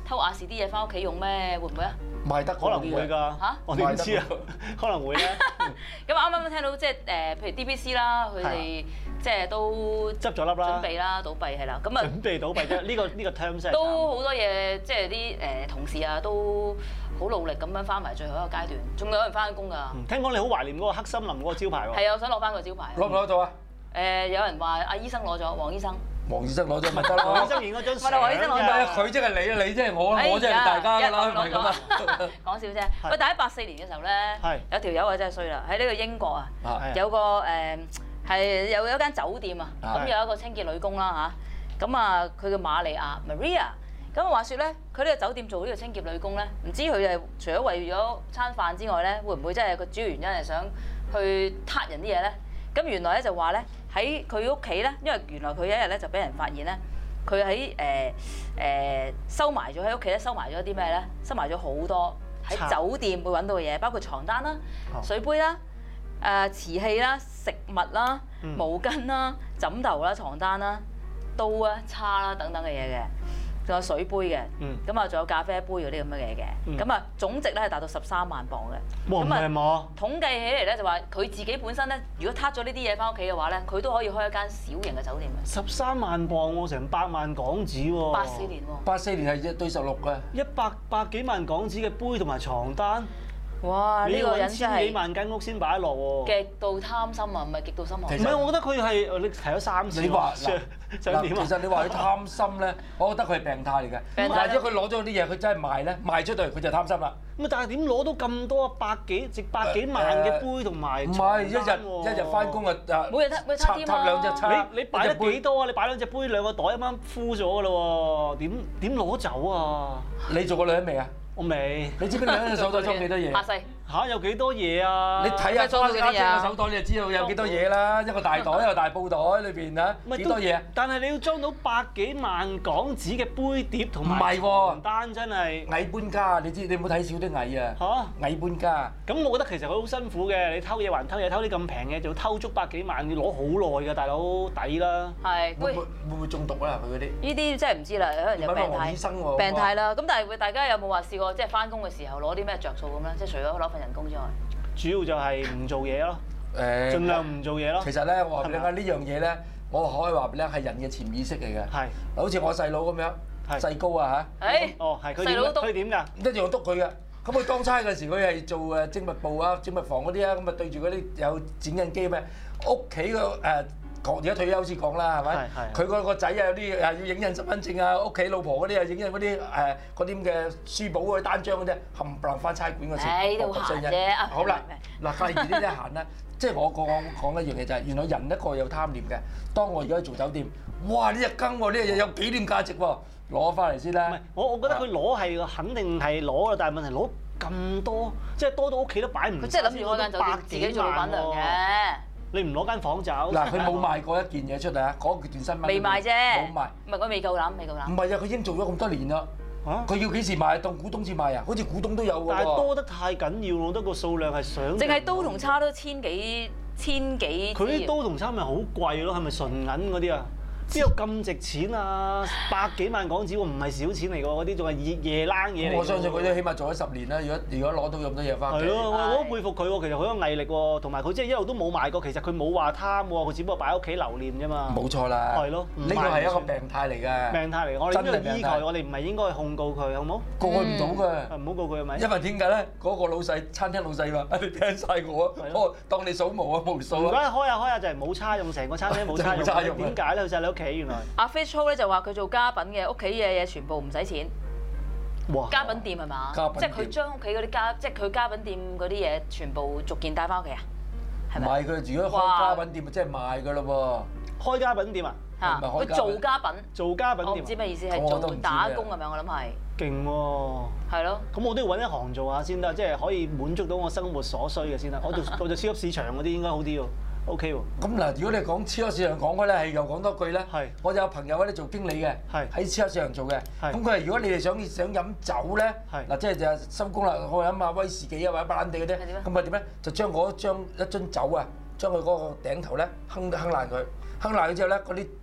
偷亞視啲嘢翻屋企用咩？會唔會啊？ 賣得可能會㗎嚇， 我點知啊？可能會咧。 咁啱啱聽到即係誒，譬如 D B C 啦，佢哋即係都執咗笠啦， 準備啦，倒閉係啦。咁啊， 準備倒閉啫。呢個呢個 term 都好多嘢，即係啲誒同事啊，都好努力咁樣翻埋最後一個階段，仲有人翻工㗎。 聽講你好懷念嗰個黑森林嗰個招牌喎。 係啊，我想攞翻個招牌。 攞唔攞到啊？ 誒，有人話阿醫生攞咗，黃醫生。 黃醫生攞咗咪得咯？ 黃醫生影嗰張相。 黃醫生攞咗。 唔係啊，佢即係你啊，你即係我，我即係大家㗎啦，係咪咁啊？ 講笑啫。喂，但喺八四年嘅時候咧，有條友啊真係衰啦，喺呢個英國啊，有個誒係有有間酒店啊，咁有一個清潔女工啦嚇，咁啊佢叫瑪利亞 Maria，咁話説咧，佢呢個酒店做呢個清潔女工咧，唔知佢係除咗為咗餐飯之外咧，會唔會真係個主要原因係想去撻人啲嘢咧？咁原來咧就話咧喺佢屋企咧，因為原來佢一日咧就俾人發現咧，佢喺誒誒收埋咗喺屋企咧，收埋咗啲咩咧？收埋咗好多喺酒店會揾到嘅嘢，包括床單啦、水杯啦、誒瓷器啦、食物啦、毛巾啦、枕頭啦、床單啦、刀啊、叉啦等等嘅嘢嘅。仲有水杯嘅，咁啊仲有咖啡杯嗰啲咁嘅嘢嘅，咁啊總值咧係達到十三萬磅嘅。 哇！唔係嘛？ 統計起嚟咧就話佢自己本身咧，如果撻咗呢啲嘢翻屋企嘅話咧，佢都可以開一間小型嘅酒店嘅。 十三萬磅喎，成百萬港紙喎。 八四年喎。八四年係一對十六嘅。 一百百幾萬港紙嘅杯同埋床單。 哇！呢個人真係千幾萬間屋先擺得落喎。 極度貪心啊，唔係極度心寒。 唔係，我覺得佢係你提咗三次。 你話想點啊？ 其實你話佢貪心咧，我覺得佢係病態嚟嘅。病態。但係如果佢攞咗啲嘢，佢真係賣咧，賣出到嚟佢就貪心啦。 咁啊，但係點攞到咁多百幾值百幾萬嘅杯同埋唔係一日一日翻工啊！ 每日每日插插兩隻叉。 你你擺得幾多啊？你擺兩隻杯兩個袋啱啱敷咗㗎咯喎，點點攞走啊？ 你做過女人未啊？ 我未。 你知唔知兩隻手袋裝幾多嘢？ 八世嚇有幾多嘢啊？ 你睇下裝幾多嘢啊？ 個手袋你就知道有幾多嘢啦，一個大袋一個大布袋裏邊啊，幾多嘢？ 但係你要裝到百幾萬港紙嘅杯碟同埋床單，真係矮搬家，你知你有冇睇少啲矮啊？嚇！矮搬家。 咁我覺得其實佢好辛苦嘅，你偷嘢還偷嘢，偷啲咁平嘅，仲要偷足百幾萬，要攞好耐㗎，大佬抵啦。 係。 會會會唔會中毒啊？佢嗰啲？ 呢啲真係唔知啦，可能有病態。病態啦，咁但係大家有冇話試過即係翻工嘅時候攞啲咩着數咁咧？即係除咗攞份人工之外。 主要就係唔做嘢咯，誒，盡量唔做嘢咯。 其實咧，我話俾你聽，呢樣嘢咧，我可以話俾你聽係人嘅潛意識嚟嘅。係。好似我細佬咁樣，細高啊嚇。 誒。 哦，係佢點？佢點㗎？ 一樣督佢嘅。咁佢當差嘅時，佢係做誒精密部啊、精密房嗰啲啊，咁啊對住嗰啲有剪緊機咩？屋企個誒。講而家退休先講啦，係咪？佢個個仔啊，有啲誒要影印身份證啊，屋企老婆嗰啲啊，影印嗰啲誒嗰啲咁嘅書簿嗰啲單張嗰啲，冚唪唥翻差館嗰時。 誒，都閒啫。 好啦，嗱，介意呢啲閒啦，即係我講講一樣嘢就係，原來人一個有貪念嘅。當我而家做酒店，哇！呢隻羹喎，呢隻嘢有紀念價值喎，攞翻嚟先啦。 唔係，我我覺得佢攞係肯定係攞嘅，但係問題攞咁多，即係多到屋企都擺唔。 佢即係諗住開間酒店自己做老闆娘嘅。 你唔攞間房走？ 嗱，佢冇賣過一件嘢出嚟啊！嗰段新聞未賣啫， 冇賣。 唔係佢未夠膽，未夠膽。 唔係啊！佢已經做咗咁多年啦。嚇！佢要幾時賣？當股東先賣啊？好似股東都有喎。 但係多得太緊要咯，得個數量係想。 淨係刀同叉都千幾千幾。 佢啲刀同叉咪好貴咯？係咪純銀嗰啲啊？邊有咁值錢啊？百幾萬港紙喎，唔係少錢嚟㗎喎，嗰啲仲係夜夜冷嘢嚟。 我相信佢都起碼做咗十年啦。如果如果攞到咁多嘢翻嚟。 係咯，我好佩服佢喎。其實佢有毅力喎，同埋佢即係一路都冇賣過。其實佢冇話貪喎，佢只不過擺喺屋企留念啫嘛。 冇錯啦。 係咯， 呢個係一個病態嚟嘅。 病態嚟，我哋應該依佢，我哋唔係應該去控告佢，好冇？ 告唔到㗎。 唔好告佢係咪？ 因為點解咧？嗰個老細，餐廳老細話：你聽晒我啊，我當你數毛啊，無數啊。 唔該，開下開下就係冇叉用，成個餐廳冇叉用。點解咧？去晒你屋企原來。 阿 Fitzhugh 咧就話佢做家品嘅，屋企嘅嘢全部唔使錢。 哇！ 家品店係嘛？即係佢將屋企嗰啲家，即係佢家品店嗰啲嘢全部逐件帶翻屋企啊？係咪？ 唔係佢，如果開家品店咪即係賣㗎咯喎。開家品店啊？ 嚇！佢做家品。 做家品店。 我唔知咩意思，係做打工咁樣，我諗係。 勁喎！ 係咯。咁我都要揾一行做下先得，即係可以滿足到我生活所需嘅先得。我做我做超級市場嗰啲應該好啲喎。O K 喎。咁嗱，如果你講超級市場講開咧，係又講多句咧。係。我有朋友咧做經理嘅，喺超級市場做嘅。係。咁佢話：如果你哋想想飲酒咧，嗱即係就收工啦，我飲下威士忌啊或者白蘭地嗰啲，咁啊點咧？就將嗰張一樽酒啊，將佢嗰個頂頭咧哼哼爛佢，哼爛咗之後咧，嗰啲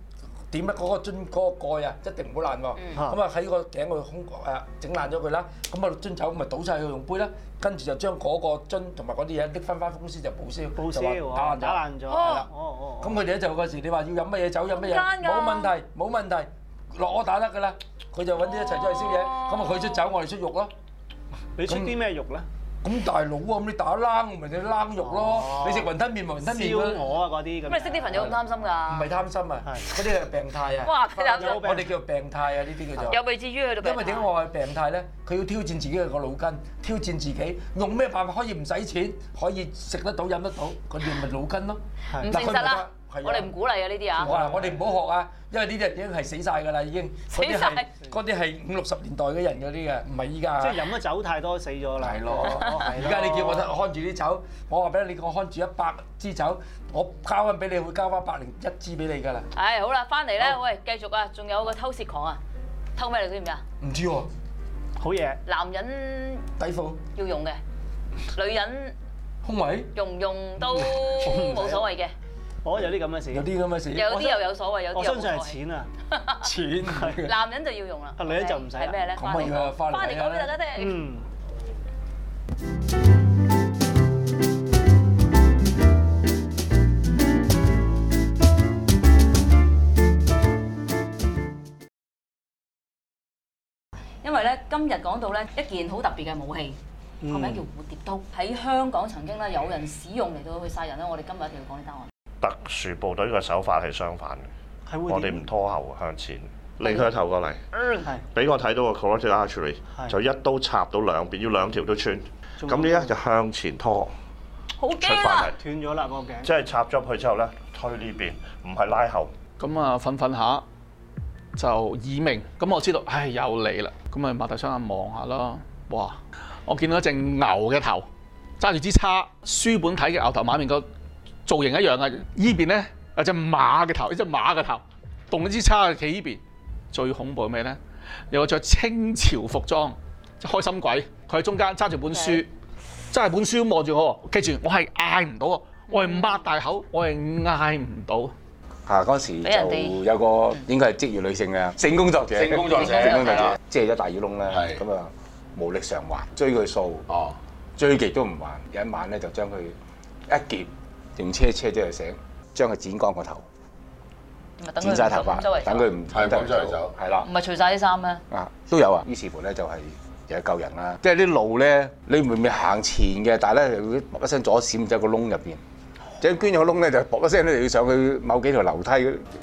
點咧？嗰個樽嗰個蓋啊，一定唔好爛喎。咁啊喺個頸度空誒整爛咗佢啦。咁啊樽酒咪倒晒佢用杯啦。跟住就將嗰個樽同埋嗰啲嘢拎翻翻公司就報銷， 報銷就話打爛咗。 打爛咗。係啦。哦哦。 咁佢哋咧就嗰時你話要飲乜嘢酒飲乜嘢，冇問題冇問題，落我打得㗎啦。佢就揾啲一齊出去燒嘢，咁啊佢出酒，我哋出肉咯。 你出啲咩肉咧？ 咁大佬啊，咁你打冷咪你冷肉咯，你食雲吞麵咪雲吞麵咯。 燒鵝啊嗰啲咁。 咁你識啲朋友咁貪心㗎？ 唔係貪心啊，嗰啲係病態啊。 哇！佢有我哋叫做病態啊，呢啲叫做。 又未至於去到病態。 因為點解我話病態咧？佢要挑戰自己嘅個腦筋，挑戰自己，用咩辦法可以唔使錢，可以食得到飲得到，嗰啲咪腦筋咯。 唔誠實啦！我哋唔鼓勵啊呢啲啊。 我話我哋唔好學啊，因為呢啲人已經係死曬㗎啦，已經。 死曬。 嗰啲係五六十年代嘅人嗰啲嘅，唔係依家。 即係飲咗酒太多死咗啦。 係咯，而家你叫我看住啲酒，我話俾你，我看住一百支酒，我交翻俾你，會交翻百零一支俾你㗎啦。 唉，好啦，翻嚟咧，喂，繼續啊，仲有個偷竊狂啊，偷咩你知唔知啊？ 唔知喎。 好嘢。 男人底褲要用嘅，女人胸圍用唔用都冇所謂嘅。 我有啲咁嘅事。 有啲咁嘅事。 有啲又有所謂，有啲我相信係錢啊。 錢。 男人就要用啦。 女人就唔使。 係咩咧？ 咁啊要啊，翻嚟翻嚟講俾大家聽。 嗯。 因為咧，今日講到咧一件好特別嘅武器，個名叫蝴蝶刀，喺香港曾經咧有人使用嚟到去殺人咧。我哋今日一定要講呢單案。 特殊部隊嘅手法係相反嘅，我哋唔拖後向前，擰佢頭過嚟，俾我睇到個 carotid artery 就一刀插到兩邊，要兩條都穿。咁呢咧就向前拖， 好驚啊！ 斷咗啦個頸， 即係插咗入去之後咧，推呢邊，唔係拉後。 咁啊瞓瞓下就耳鳴，咁我知道，唉又嚟啦，咁啊擘大雙眼望下啦，哇！我見到一隻牛嘅頭，揸住支叉，書本睇嘅牛頭馬面個造型一樣嘅，依邊咧有隻馬嘅頭，一隻馬嘅頭，動一支叉企依邊。最恐怖係咩咧？有個着清朝服裝，即係開心鬼，佢喺中間揸住本書，揸住本書咁望住我。記住，我係嗌唔到啊，我係擘大口，我係嗌唔到。 啊！嗰時就有個應該係職業女性嘅性工作者， 性工作者， 性工作者，即係一大耳窿咧，咁啊無力償還，追佢數，哦，追極都唔還。有一晚咧就將佢一劫，用車車咗佢醒，將佢剪光個頭，剪晒頭髮，等佢唔係咁周圍走， 係啦， 唔係除晒啲衫咩？ 啊都有啊。於是乎咧就係有救人啦，即係啲路咧你明明行前嘅，但係咧又會一聲左閃咗個窿入邊。即係捐咗個窿咧，就噥一聲咧，就要上去某幾條樓梯。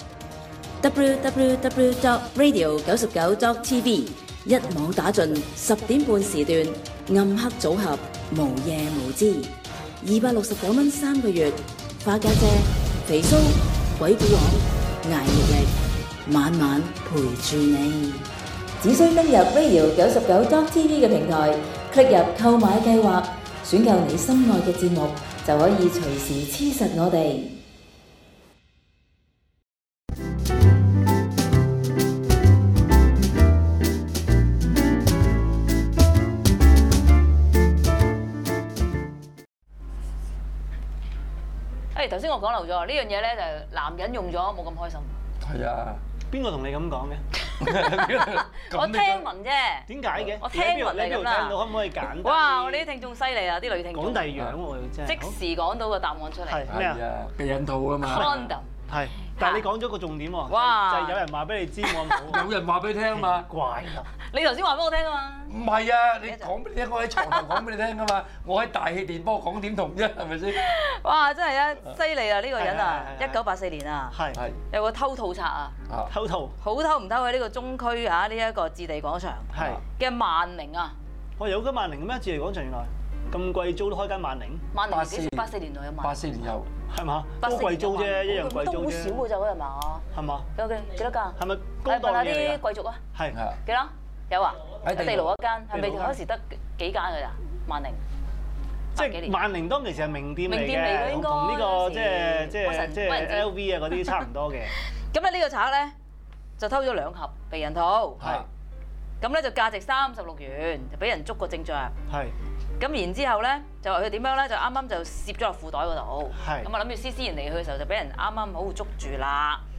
w w w dot radio 九十九 dot t v 一網打盡十點半時段，暗黑組合無夜無知，二百六十九蚊三個月，花家姐、肥蘇、鬼古王、捱力力，晚晚陪住你。只需登入 radio 九十九 dot t v 嘅平台 ，click 入購買計劃，選購你心愛嘅節目。就可以隨時黐實我哋。 誒，頭先我講漏咗呢樣嘢咧，就係男人用咗冇咁開心。 係啊。 邊個同你咁講嘅？ 我聽聞啫。 點解嘅？ 我聽聞嚟咁啦。 可唔可以簡單？ 哇！我哋啲聽眾犀利啊，啲女聽眾。 講第二樣喎，真係。 即時講到個答案出嚟。 係咩啊？ 避孕套啊嘛。 Condom。 係。但係你講咗個重點喎。 哇！ 就係有人話俾你知冇咁好。 有人話俾你聽啊嘛。 怪啦。 你頭先話俾我聽啊嘛。 唔係啊，你講俾你聽，我喺床頭講俾你聽啊嘛。我喺大氣電波講點同啫，係咪先？ 哇！真係啊，犀利啊！呢個人啊，一九八四年啊， 係有個偷渡賊啊， 偷渡， 好偷唔偷喺呢個中區啊呢一個置地廣場嘅萬寧啊。 我有間萬寧咩？置地廣場原來咁貴租都開間萬寧？ 萬寧幾時？八四年代有萬寧。 八四年有。 係嘛？都貴租啫，一樣貴租啫。 都好少嘅咋嗰係嘛？ 係嘛？ 有幾幾多間？ 係咪高檔嘢嚟㗎？ 問下啲貴族啊。 係。 幾多？有啊？喺地牢一間，係咪嗰時得幾間㗎咋？萬寧。 即係萬寧當其實係名店嚟名店嚟嘅， 嘅， 應該同呢個即係即係即係 L V 啊嗰啲差唔多嘅。 咁咧呢個賊咧就偷咗兩盒避孕套。 係。 咁咧就價值三十六元，就俾人捉個正着。 係。 咁然之後咧就話佢點樣咧？就啱啱就攝咗落褲袋嗰度。 係。 咁啊諗住斯斯然離去嘅時候，就俾人啱啱好捉住啦。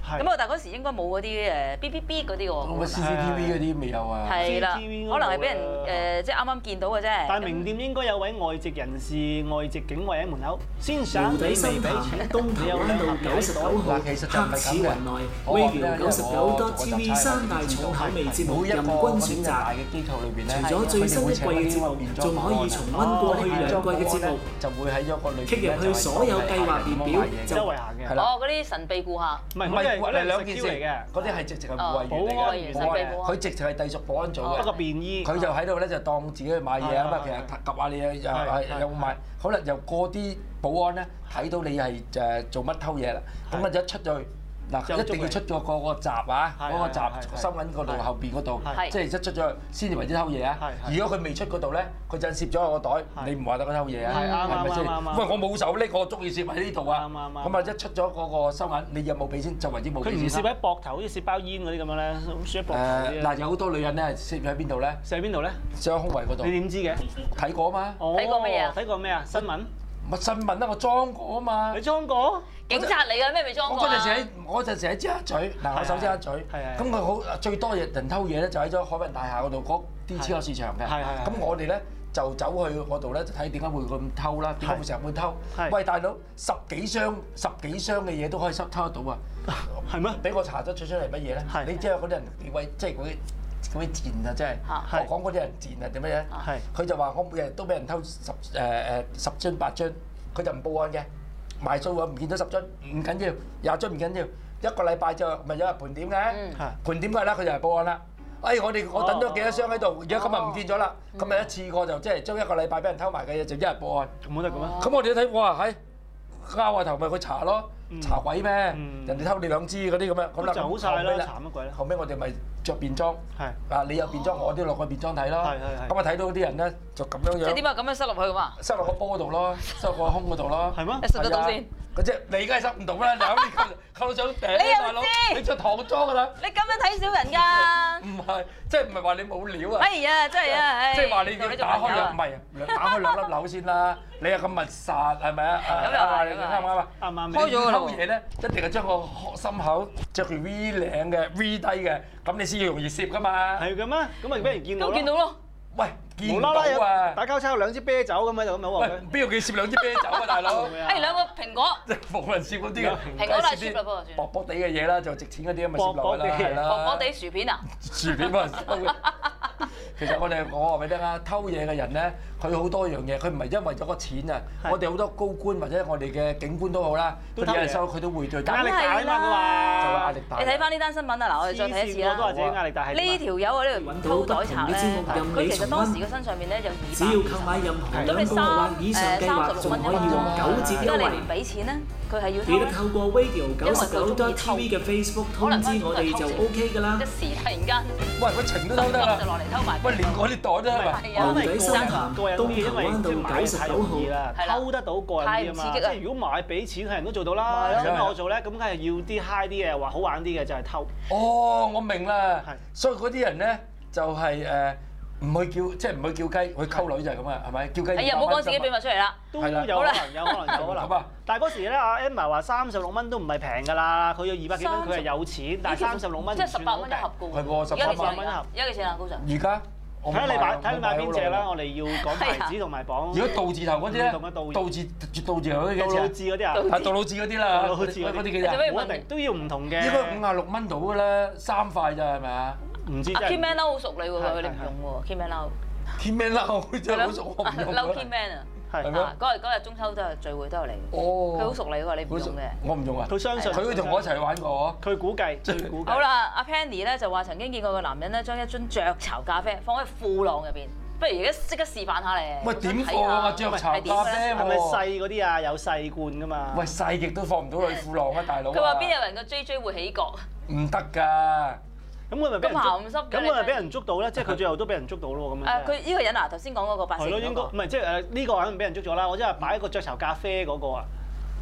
咁啊，但係嗰時應該冇嗰啲誒 B B B 嗰啲喎。 咁啊 C C T V 嗰啲未有啊。 係啦，可能係俾人誒即係啱啱見到嘅啫。 但係名店應該有位外籍人士、外籍警衛喺門口。先上湖底新潭東頭灣道九十九號，黑似雲來 Radio 九十九 dot T V 三大重口味節目任君選擇。除咗最新一季嘅節目，仲可以重溫過去兩季嘅節目。 就會喺咗個裏邊。 擊入去所有計劃列表， 周圍行嘅。 哦，嗰啲神秘顧客。 唔係唔係，係兩件事嚟嘅。嗰啲係直直係護衛員嚟嘅。 神秘顧客。 佢直情係隸屬保安組嘅。 不過便衣。 佢就喺度咧就當自己去買嘢啊嘛，其實及下你又係有買，可能又過啲保安咧睇到你係誒做乜偷嘢啦，咁啊就一出咗去。嗱，一定要出咗個個閘啊！嗰個閘收銀嗰度後邊嗰度，即係一出咗先至為之偷嘢啊！如果佢未出嗰度咧，佢就攝咗我個袋，你唔話得佢偷嘢啊？係咪先？喂，我冇手拎，我中意攝喺呢度啊！咁啊，一出咗嗰個收銀，你有冇俾錢就為之冇俾錢。 佢唔攝喺膊頭，好似攝包煙嗰啲咁樣咧，攝喺膊頭。 誒嗱，有好多女人咧，攝喺邊度咧？ 攝喺邊度咧？ 攝喺胸圍嗰度。 你點知嘅？ 睇過啊嘛。 睇過乜嘢啊？ 睇過咩啊？新聞。 咪新聞啦，我裝過啊嘛。 你裝過？ 警察嚟㗎，咩未裝過啊？我嗰陣時喺，我嗰陣時喺尖沙咀，嗱我手尖沙咀，咁佢好最多人偷嘢咧，就喺咗海運大廈嗰度嗰啲超級市場嘅。咁我哋咧就走去嗰度咧，就睇點解會咁偷啦？點解會成日會偷？喂，大佬，十幾箱十幾箱嘅嘢都可以收偷得到啊？ 係咩？ 俾我查得出出嚟乜嘢咧？你知道嗰啲人幾威，即係嗰啲嗰啲賤啊！真係，我講嗰啲人賤啊點乜嘢？佢就話我每日都俾人偷十誒誒十樽八樽，佢就唔報案嘅。賣數啊，唔見咗十樽唔緊要，廿樽唔緊要，一個禮拜就咪有人盤點嘅，盤點嗰日啦，佢就嚟報案啦。哎，我哋我等咗幾多箱喺度，而家今日唔見咗啦，今日一次過就即係將一個禮拜俾人偷埋嘅嘢就一日報案。 咁得嘅咩？ 咁我哋都睇，哇係，交下頭咪去查咯，查鬼咩？人哋偷你兩支嗰啲咁樣，咁啦， 就好晒啦，查乜鬼咧？ 後尾我哋咪着便裝，啊你有便裝，我都落個便裝睇咯。咁啊睇到啲人咧就咁樣樣。 即係點啊？咁樣塞落去㗎嘛？ 塞落個波度咯，塞落個胸嗰度咯。 係咩？ 你塞得到先？ 嗰隻你梗係塞唔到啦，嗱咁你扣扣到上頂，大佬，你着唐裝㗎啦。 你咁樣睇小人㗎？ 唔係，即係唔係話你冇料啊？ 哎呀，真係啊！ 即係話你要打開兩，唔係打開兩粒紐先啦。你又咁密實係咪啊？ 咁又係， 啱唔啱啊？ 啱啱。 開咗個偷嘢咧，一定係將個心口着住 V 領嘅 V 低嘅，咁你先容易攝㗎嘛。 係嘅咩？咁咪俾人見到咯。 都見到咯。 喂，見到啊！ 打交叉有兩支啤酒咁喺度咁咪好喂，邊度叫攝兩支啤酒啊，大佬？ 誒兩個蘋果。 即係冇人攝嗰啲嘅。 蘋果都係攝啦，不過算。 薄薄地嘅嘢啦，就值錢嗰啲咁咪攝落去啦，係啦。 薄薄地薯片啊？ 薯片冇人收嘅。其實我哋我話俾你聽啊，偷嘢嘅人咧，佢好多樣嘢，佢唔係因為咗個錢啊。我哋好多高官或者我哋嘅警官都好啦，佢有人收佢都會對。 壓力大啊嘛，佢話。 就壓力大。 你睇翻呢單新聞啊，嗱，我哋再睇一次啦。 我都話自己壓力大係。 呢條友啊，呢條偷袋賊咧，佢其實當時嘅身上面咧有二百。 只要購買任何兩個或以上計劃，仲可以用九折優惠。 而家你唔俾錢咧，佢係要偷。 記得透過 Radio 九十九 dot T V 嘅 Facebook 通知我哋就 O K 㗎啦。 一時突然間， 喂，個情都偷得啦， 就落嚟偷埋。 喂，連嗰啲袋都係咪？ 湖底新潭東頭灣道九十九號啦，偷得到個人啲啊嘛。即係如果買俾錢，係人都做到啦。咁我做咧，咁梗係要啲 high 啲嘅，話好玩啲嘅就係偷。 哦，我明啦。所以嗰啲人咧就係誒。唔去叫，即係唔去叫雞，去溝女就係咁啊，係咪？叫雞。 哎呀，唔好講自己秘密出嚟啦。 都有可能，有可能，有可能。咁啊！但係嗰時咧，阿 Emma 話三十六蚊都唔係平㗎啦，佢有二百幾蚊，佢係有錢，但係三十六蚊即係十八蚊一盒㗎喎。 係喎，十八蚊一盒。而家幾錢啊，高 Sir？ 而家睇下你買，睇你買邊隻啦。我哋要講牌子同埋綁。 如果倒字頭嗰啲咧，倒字絕倒字頭嗰啲幾錢？ 倒老字嗰啲啊？ 係倒老字嗰啲啦。 倒老字嗰啲幾錢？唔一定都要唔同嘅。 應該五廿六蚊到㗎啦，三塊咋係咪啊？ 唔知。 阿 Keyman 好熟你喎，佢哋唔用喎 Keyman Keyman 佢真係好熟，我唔用。 嬲 Keyman 啊！係咩？嗰日嗰日中秋都係聚會都有嚟。哦。佢好熟你喎，你唔用嘅。 我唔用啊。 佢相信。 佢會同我一齊玩過。 佢估計，最估計。 好啦，阿 Penny 咧就話曾經見過個男人咧將一樽雀巢咖啡放喺褲浪入邊，不如而家即刻示範下嚟。 喂，點放啊？雀巢咖啡係咪細嗰啲啊？有細罐㗎嘛？ 喂，細極都放唔到去褲浪啊，大佬。 佢話邊有人個 J J 會起角？ 唔得㗎。 咁佢咪俾人捉？ 咁鹹濕咁佢咪俾人捉到咧？即係佢最後都俾人捉到咯，咁樣。 誒，佢呢個人啊，頭先講嗰個八四嗰個。 係咯，應該唔係即係誒呢個肯定俾人捉咗啦。我即係擺一個雀巢咖啡嗰個啊。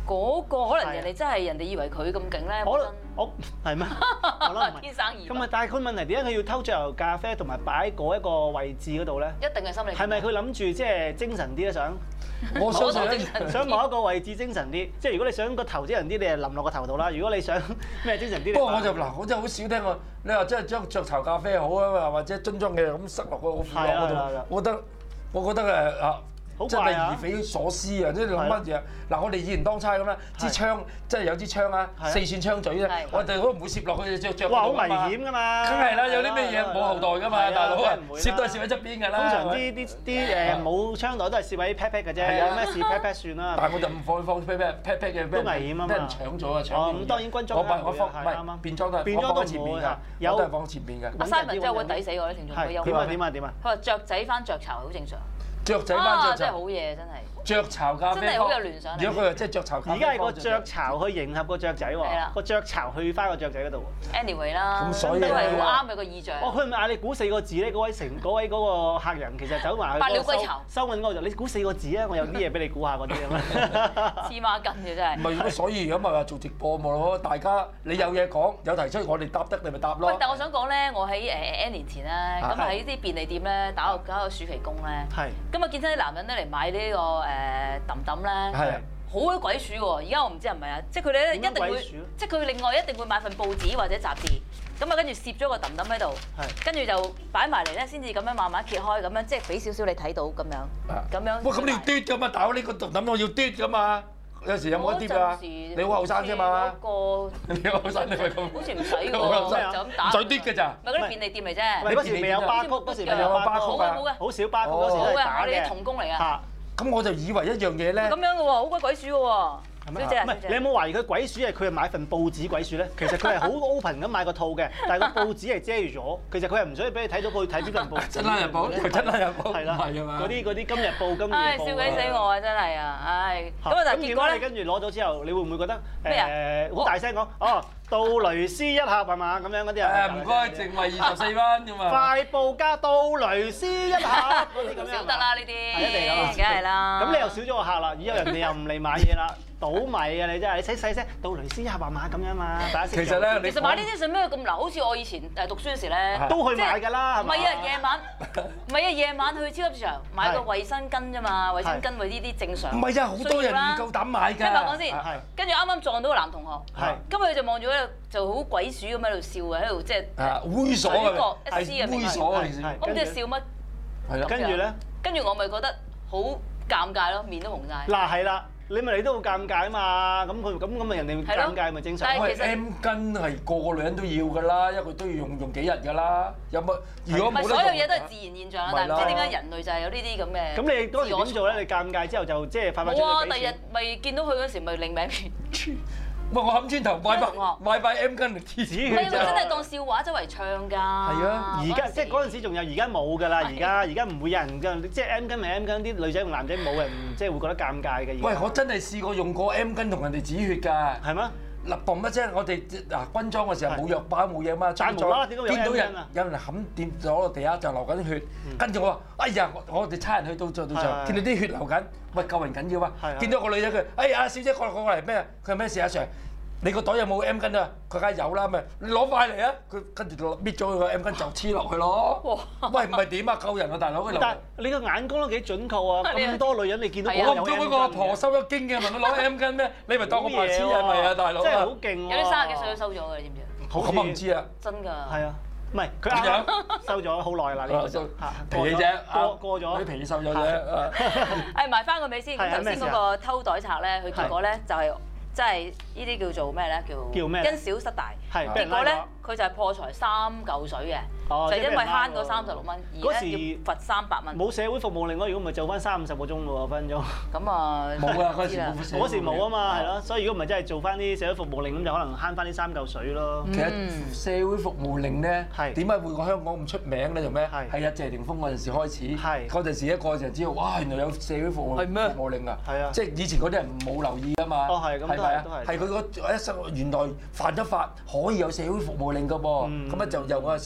嗰個可能人哋真係人哋以為佢咁勁咧， 我我係咩？我諗唔係天生異。 咁啊，但係佢問題點解佢要偷醬油咖啡同埋擺喺嗰一個位置嗰度咧？ 一定係心理。 係咪佢諗住即係精神啲咧？想我相信想某一個位置精神啲，即係如果你想個頭精神啲，你係淋落個頭度啦；如果你想咩精神啲， 不過我就嗱，我真係好少聽過你話真係將雀巢咖啡好啊，或者樽裝嘅咁塞落個褲袋嗰度，我覺得我覺得誒啊！真係疑匪所思啊！即係諗乜嘢？嗱，我哋以前當差咁啦，支槍即係有支槍啊，四寸槍嘴咧，我哋都唔會攝落去隻雀。 哇！好危險㗎嘛！ 梗係啦，有啲咩嘢冇後代㗎嘛，大佬啊，攝都係攝喺側邊㗎啦。 通常啲啲啲誒冇槍袋都係攝喺 pat pat 嘅啫，有咩事 pat pat 算啦。 但係我就唔放放 pat pat pat pat 嘅， 都危險啊嘛！ 俾人搶咗啊！搶哦，咁當然軍裝我我放唔係便裝都係便裝都前面㗎，有都係放前面㗎。 阿 Simon 真係會抵死我啲聽眾，佢有點啊點啊點啊！ 佢話雀仔翻雀巢好正常。 雀仔翻雀巢真係好嘢，真係。 雀巢咖啡， 真係好有聯想。 如果佢話即係雀巢咖啡， 而家係個雀巢去迎合個雀仔喎，個雀巢去翻個雀仔嗰度。 Anyway 啦， 咁所以都係好啱嘅個意象。 哦，佢唔係嗌你估四個字咧，嗰位成嗰位嗰個客人其實走埋去百鳥歸巢收銀嗰度，你估四個字啊，我有啲嘢俾你估下嗰啲咁啊。 黐孖筋嘅真係。 唔係咁，所以而家咪話做直播咪咯，大家你有嘢講，有提出我哋答得你咪答咯。 喂，但我想講咧，我喺誒 N 年前咧，咁啊喺啲便利店咧打個打個暑期工咧，咁啊見親啲男人咧嚟買呢個誒揼揼咧，好鬼鬼鼠喎！而家我唔知係咪啊，即係佢哋咧一定會，即係佢另外一定會買份報紙或者雜誌，咁啊跟住攝咗個揼揼喺度，跟住就擺埋嚟咧，先至咁樣慢慢揭開，咁樣即係俾少少你睇到咁樣，咁樣。 喂，咁你要嘟噶嘛？大佬呢個揼揼我要嘟噶嘛？有時有冇一啲啊？你好後生啫嘛？ 個你好後生你咪咁。 好似唔使喎，就咁打。 唔使嘟㗎咋？ 咪嗰啲便利店嚟啫。 你嗰時未有巴曲，嗰時未有巴曲啊！好少巴曲嗰時都係打嘅。 我哋啲童工嚟㗎。 咁我就以為一樣嘢咧。 咁樣嘅喎，好鬼鬼鼠嘅喎。小姐， 唔係你有冇懷疑佢鬼鼠係佢係買份報紙鬼鼠咧？其實佢係好 open 咁買個套嘅，但係個報紙係遮住咗。其實佢係唔想俾你睇到佢睇邊份報紙。 真係日報，真係日報。係啦，係啊嘛。 嗰啲嗰啲今日報、今日報。 唉，笑鬼死我啊！真係啊，唉。咁啊，但係結果咧， 跟住攞咗之後，你會唔會覺得誒好大聲講哦？杜蕾斯一盒係嘛？咁樣嗰啲啊？ 誒唔該，淨係二十四蚊咁啊！ 快報加杜蕾斯一盒嗰啲咁樣。 少得啦呢啲， 一定啊， 梗係啦。 咁你又少咗個客啦，以後人哋又唔嚟買嘢啦。倒米啊！你真係你細細聲，杜蕾斯一盒買咁樣嘛，大家其實咧， 其實買呢啲做咩咁流？好似我以前誒讀書嗰時咧， 都去買㗎啦，係咪？唔係啊，夜晚唔係啊，夜晚去超級市場買個衛生巾啫嘛，衛生巾為呢啲正常。 唔係啊，好多人唔夠膽買㗎。 聽我講先，跟住啱啱撞到個男同學，咁佢就望住喺度就好鬼鼠咁喺度笑啊，喺度即係猥瑣啊， 係猥瑣啊， 我唔知笑乜。 係啦，跟住咧， 跟住我咪覺得好尷尬咯，面都紅晒。 嗱係啦。你咪你都好尷尬啊嘛，咁佢咁咁咪人哋尷尬咪正常。 因為 M 巾係個個女人都要㗎啦，因為佢都要用用幾日㗎啦。有乜？如果冇得所有嘢都係自然現象啦，但係唔知點解人類就係有呢啲咁嘅。 咁你嗰時點做咧？你尷尬之後就即係快快脆脆。 哇！第日咪見到佢嗰時咪另名片。 喂，我冚磚頭買把買把 M 巾嚟貼紙佢咋。真係當笑話周圍唱㗎。係啊， 而家即係嗰陣時仲有，而家冇㗎啦。而家而家唔會有人㗎，即係 M 巾咪 M 巾，啲女仔同男仔冇人即係會覺得尷尬嘅。 喂，我真係試過用過 M 巾同人哋止血㗎。 係咩？ 嗱，嘣一聲，我哋嗱軍裝嘅時候冇藥包冇嘢嘛， 但係無啦啦點解有 M 巾啊？見到人有人冚掂咗落地下就流緊血，跟住我話：哎呀，我哋差人去到到到場，見到啲血流緊，喂救人緊要啊！見到個女仔佢：哎呀，小姐過嚟過嚟咩？佢係咩事啊 Sir？你個袋有冇 M 巾啊？佢梗係有啦，咪你攞塊嚟啊！佢跟住搣咗佢個 M 巾就黐落去咯。喂，唔係點啊？救人啊，大佬！ 但係你個眼光都幾準確啊！咁多女人你見到我唔通嗰個阿婆收咗經嘅問佢攞 M 巾咩？你咪當我白痴係咪啊，大佬？ 真係好勁喎！ 有啲三十幾歲都收咗嘅，你知唔知啊？ 咁我唔知啊。 真㗎。 係啊。唔係佢啱啱收咗好耐啦，呢個就皮嘢啫， 過過咗啲皮收咗啫。 誒埋翻個尾先，咁頭先嗰個偷袋賊咧，佢結果咧就係。即係呢啲叫做咩咧？叫叫咩？ 因小失大。係。結果咧，佢就係破財三嚿水嘅，就因為慳嗰三十六蚊，而咧要罰三百蚊。 冇社會服務令咯，如果唔係做翻三五十個鐘喎分鐘。 咁啊， 冇啊，嗰時冇。 嗰時冇啊嘛，係咯，所以如果唔係真係做翻啲社會服務令，咁就可能慳翻啲三嚿水咯。 其實社會服務令咧，點解會個香港咁出名咧？做咩？係啊，謝霆鋒嗰陣時開始。係。嗰陣時一個就知道，哇！原來有社會服務服務令啊。係啊。即係以前嗰啲人冇留意啊嘛。 哦，係咁。 係佢個一生原來犯咗法可以有社會服務令㗎噃，咁咧就由嗰陣時開始咧，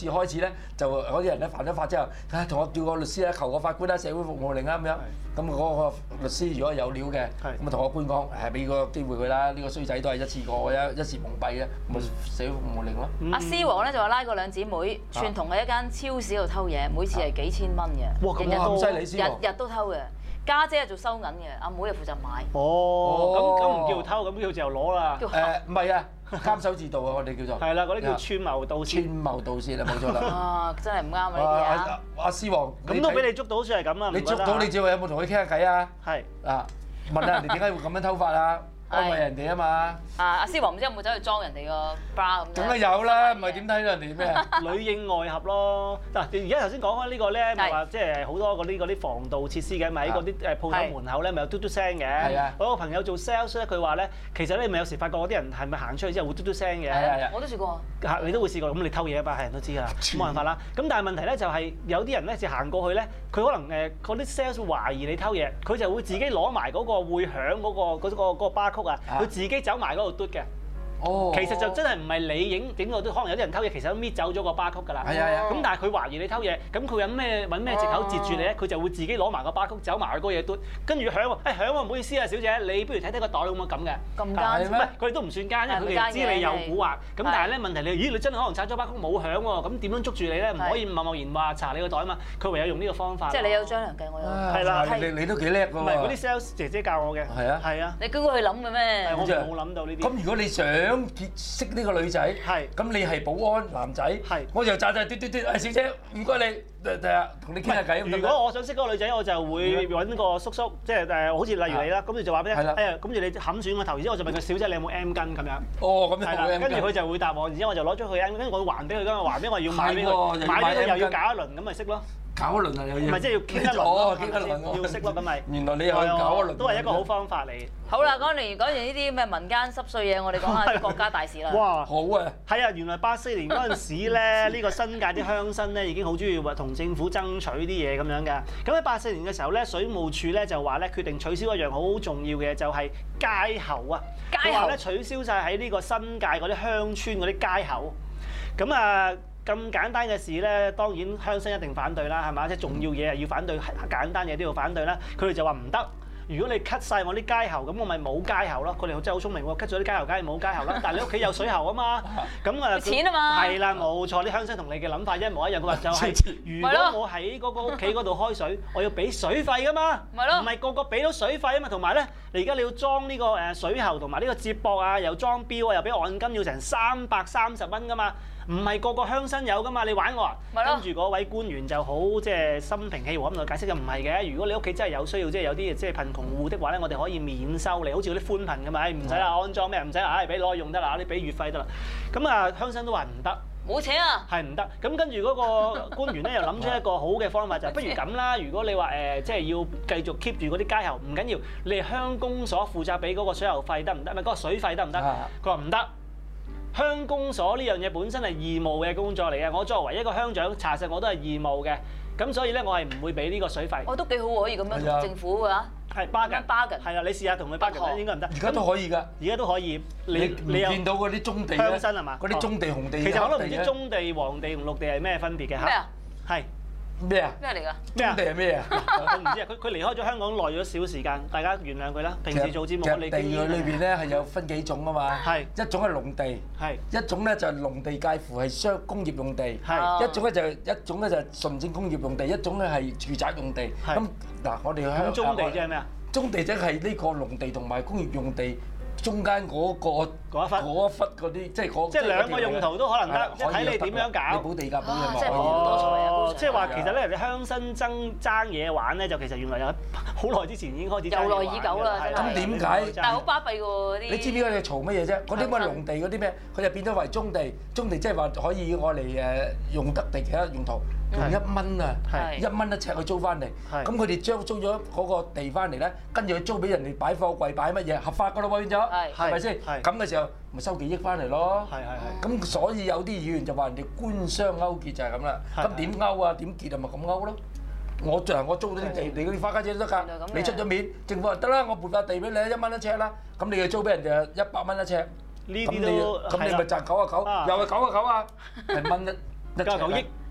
咧，就嗰啲人咧犯咗法之後，啊同我叫個律師咧，求個法官啦，社會服務令啊咁樣。咁嗰個律師如果有料嘅，咁啊同個官講，誒俾個機會佢啦，呢個衰仔都係一次過嘅，一時蒙蔽嘅，咪社會服務令咯。 阿獅王咧就話拉過兩姊妹串同喺一間超市度偷嘢，每次係幾千蚊嘅， 哇咁咁犀利先喎！ 日日都偷嘅。家姐係做收銀嘅，阿妹又負責買。 哦，咁咁唔叫偷，咁叫就攞啦。 誒唔係啊，監守自盜啊，我哋叫做。 係啦，嗰啲叫串謀盜竊。 串謀盜竊啦，冇錯啦。 啊，真係唔啱啊！呢啲啊。 阿獅王， 咁都俾你捉到，好似係咁啊！ 你捉到你只係有冇同佢傾下偈啊？ 係。 啊，問下人哋點解會咁樣偷法啊？安慰人哋啊嘛！ 啊，阿獅王唔知有冇走去裝人哋個 bra 咁？ 梗係有啦，唔係點睇到人哋咩啊？ 裏應外合咯。嗱，而家頭先講開呢個咧，咪話即係好多嗰啲嗰啲防盜設施嘅，咪喺嗰啲誒鋪頭門口咧，咪有嘟嘟聲嘅。係啊。我有個朋友做 sales 咧，佢話咧，其實咧咪有時發覺嗰啲人係咪行出去之後會嘟嘟聲嘅？ 係係。 我都試過。 嚇，你都會試過，咁你偷嘢啊嘛，係人都知㗎啦，冇辦法啦。咁但係問題咧就係有啲人咧就行過去咧，佢可能誒嗰啲 sales 懷疑你偷嘢，佢就會自己攞埋嗰個會響嗰個嗰個嗰個巴曲啊，佢自己走埋嗰度嘟嘅。哦，其實就真係唔係你影影個都，可能有啲人偷嘢，其實都搣走咗個巴曲㗎啦。係啊係啊。咁但係佢懷疑你偷嘢，咁佢揾咩揾咩藉口截住你咧？佢就會自己攞埋個巴曲走埋去嗰嘢嘟，跟住響喎，誒響喎，唔好意思啊，小姐，你不如睇睇個袋有冇咁嘅。咁奸咩？佢哋都唔算奸，因為佢哋知你有蠱惑。咁但係咧問題你，咦你真係可能拆咗巴曲冇響喎，咁點樣捉住你咧？唔可以貿貿然話查你個袋啊嘛。佢唯有用呢個方法。 即係你有張良計，我有。 係啦， 你你都幾叻㗎喎。唔係嗰啲 sales 姐姐教我嘅。係啊。係啊。 你估佢諗嘅咩？ 我冇諗到呢啲。 咁如果你想結識呢個女仔，係咁你係保安男仔，係我就喳喳嘟嘟嘟，誒小姐唔該你，第日同你傾下偈。 如果我想識嗰個女仔，我就會揾個叔叔，即係誒好似例如你啦，咁你就話俾佢聽，誒咁住你冚住個頭，然之後我就問佢小姐你有冇 M 巾咁樣。 哦，咁樣。係啦， 跟住佢就會答我，然之後我就攞咗佢 M 巾，跟住我還俾佢，跟住還俾我要買俾佢，買咗又要搞一輪，咁咪識咯。搞一輪啊，有嘢。唔係即係要傾一輪，傾一輪要識咯，咁咪。原來你又搞一輪。都係一個好方法嚟。好啦，講完講完呢啲咩民間濕碎嘢，我哋講下啲國家大事啦。哇，好啊！係啊，原來八四年嗰陣時咧，呢個新界啲鄉紳咧已經好中意話同政府爭取啲嘢咁樣嘅。咁喺八四年嘅時候咧，水務署咧就話咧決定取消一樣好重要嘅，就係街喉啊。街喉咧取消晒喺呢個新界嗰啲鄉村嗰啲街口。咁啊〜咁簡單嘅事咧，當然鄉紳一定反對啦，係嘛？即係重要嘢係要反對，簡單嘢都要反對啦。佢哋就話唔得，如果你 cut 晒我啲街喉，咁我咪冇街喉咯。佢哋真係好聰明喎 ，cut 咗啲街喉梗係冇街喉啦。但係你屋企有水喉啊嘛，咁啊錢啊嘛，係啦，冇錯，啲鄉紳同你嘅諗法一模一樣。佢話就係，如果我喺嗰個屋企嗰度開水，我要俾水費噶嘛，唔係個個俾到水費啊嘛。同埋咧，你而家你要裝呢個誒水喉同埋呢個接駁啊，又裝錶啊，又俾按金，要成三百三十蚊噶嘛。唔係個個鄉紳有噶嘛，你玩我啊？跟住嗰位官員就好即係心平氣和咁就解釋，就唔係嘅。如果你屋企真係有需要，即係有啲即係貧窮戶的話咧，我哋可以免收你，好似嗰啲寬頻咁嘛，唔使啦安裝咩，唔使啦，唉俾攞用得啦，你俾月費得啦。咁啊鄉紳都話唔得，冇錢啊，係唔得。咁跟住嗰個官員咧又諗出一個好嘅方法，就不如咁啦。如果你話誒即係要繼續 keep 住嗰啲街喉，唔緊要，你係鄉公所負責俾嗰個水喉費得唔得？咪嗰個水費得唔得？佢話唔得。鄉公所呢樣嘢本身係義務嘅工作嚟嘅，我作為一個鄉長查實我都係義務嘅，咁所以咧我係唔會俾呢個水費。我都幾好喎，可以咁樣同政府㗎。係 bargain bargain。係啊，你試下同佢 bargain 應該唔得。而家都可以㗎。而家都可以。你你見到嗰啲棕地鄉紳係嘛？嗰啲棕地紅地。其實我都唔知棕地、黃地同綠地係咩分別嘅嚇。咩啊？係。咩啊？咩嚟㗎？棕地係咩啊？我唔知啊。佢佢離開咗香港耐咗少時間，大家原諒佢啦。平時做節目我哋地佢裏邊咧係有分幾種啊嘛。係。一種係農地。係。一種咧就係農地介乎係商工業用地。係。一種咧就一種咧就係純正工業用地，一種咧係住宅用地。係。咁嗱，我哋香港。棕地即係咩啊？棕地即係呢個農地同埋工業用地。中間嗰個嗰一忽嗰一忽嗰啲，即係嗰即係兩個用途都可能得，即係睇你點樣搞。你補地價補嘢嘛？即係好多財啊！即係話其實咧，你鄉紳爭爭嘢玩咧，就其實原來有好耐之前已經開始。由來已久啦，咁點解？但係好巴閉㗎喎啲。你知唔知佢哋嘈乜嘢啫？嗰啲乜農地嗰啲咩？佢就變咗為棕地，棕地即係話可以我嚟誒用得地其他用途。用一蚊啊，一蚊一尺去租翻嚟，咁佢哋將租咗嗰個地翻嚟咧，跟住去租俾人哋擺貨櫃擺乜嘢，合法噶咯喎變咗，係咪先？咁嘅時候咪收幾億翻嚟咯。係係係。咁所以有啲議員就話人哋官商勾結就係咁啦。咁點勾啊？點結啊？咪咁勾咯。我嗱我租咗啲地，你嗰啲花家姐都得㗎。你出咗面，政府話得啦，我撥塊地俾你一蚊一尺啦。咁你就租俾人哋一百蚊一尺。呢啲都咁你咪賺九啊九，又係九啊九啊，係蚊一一尺。九啊九億。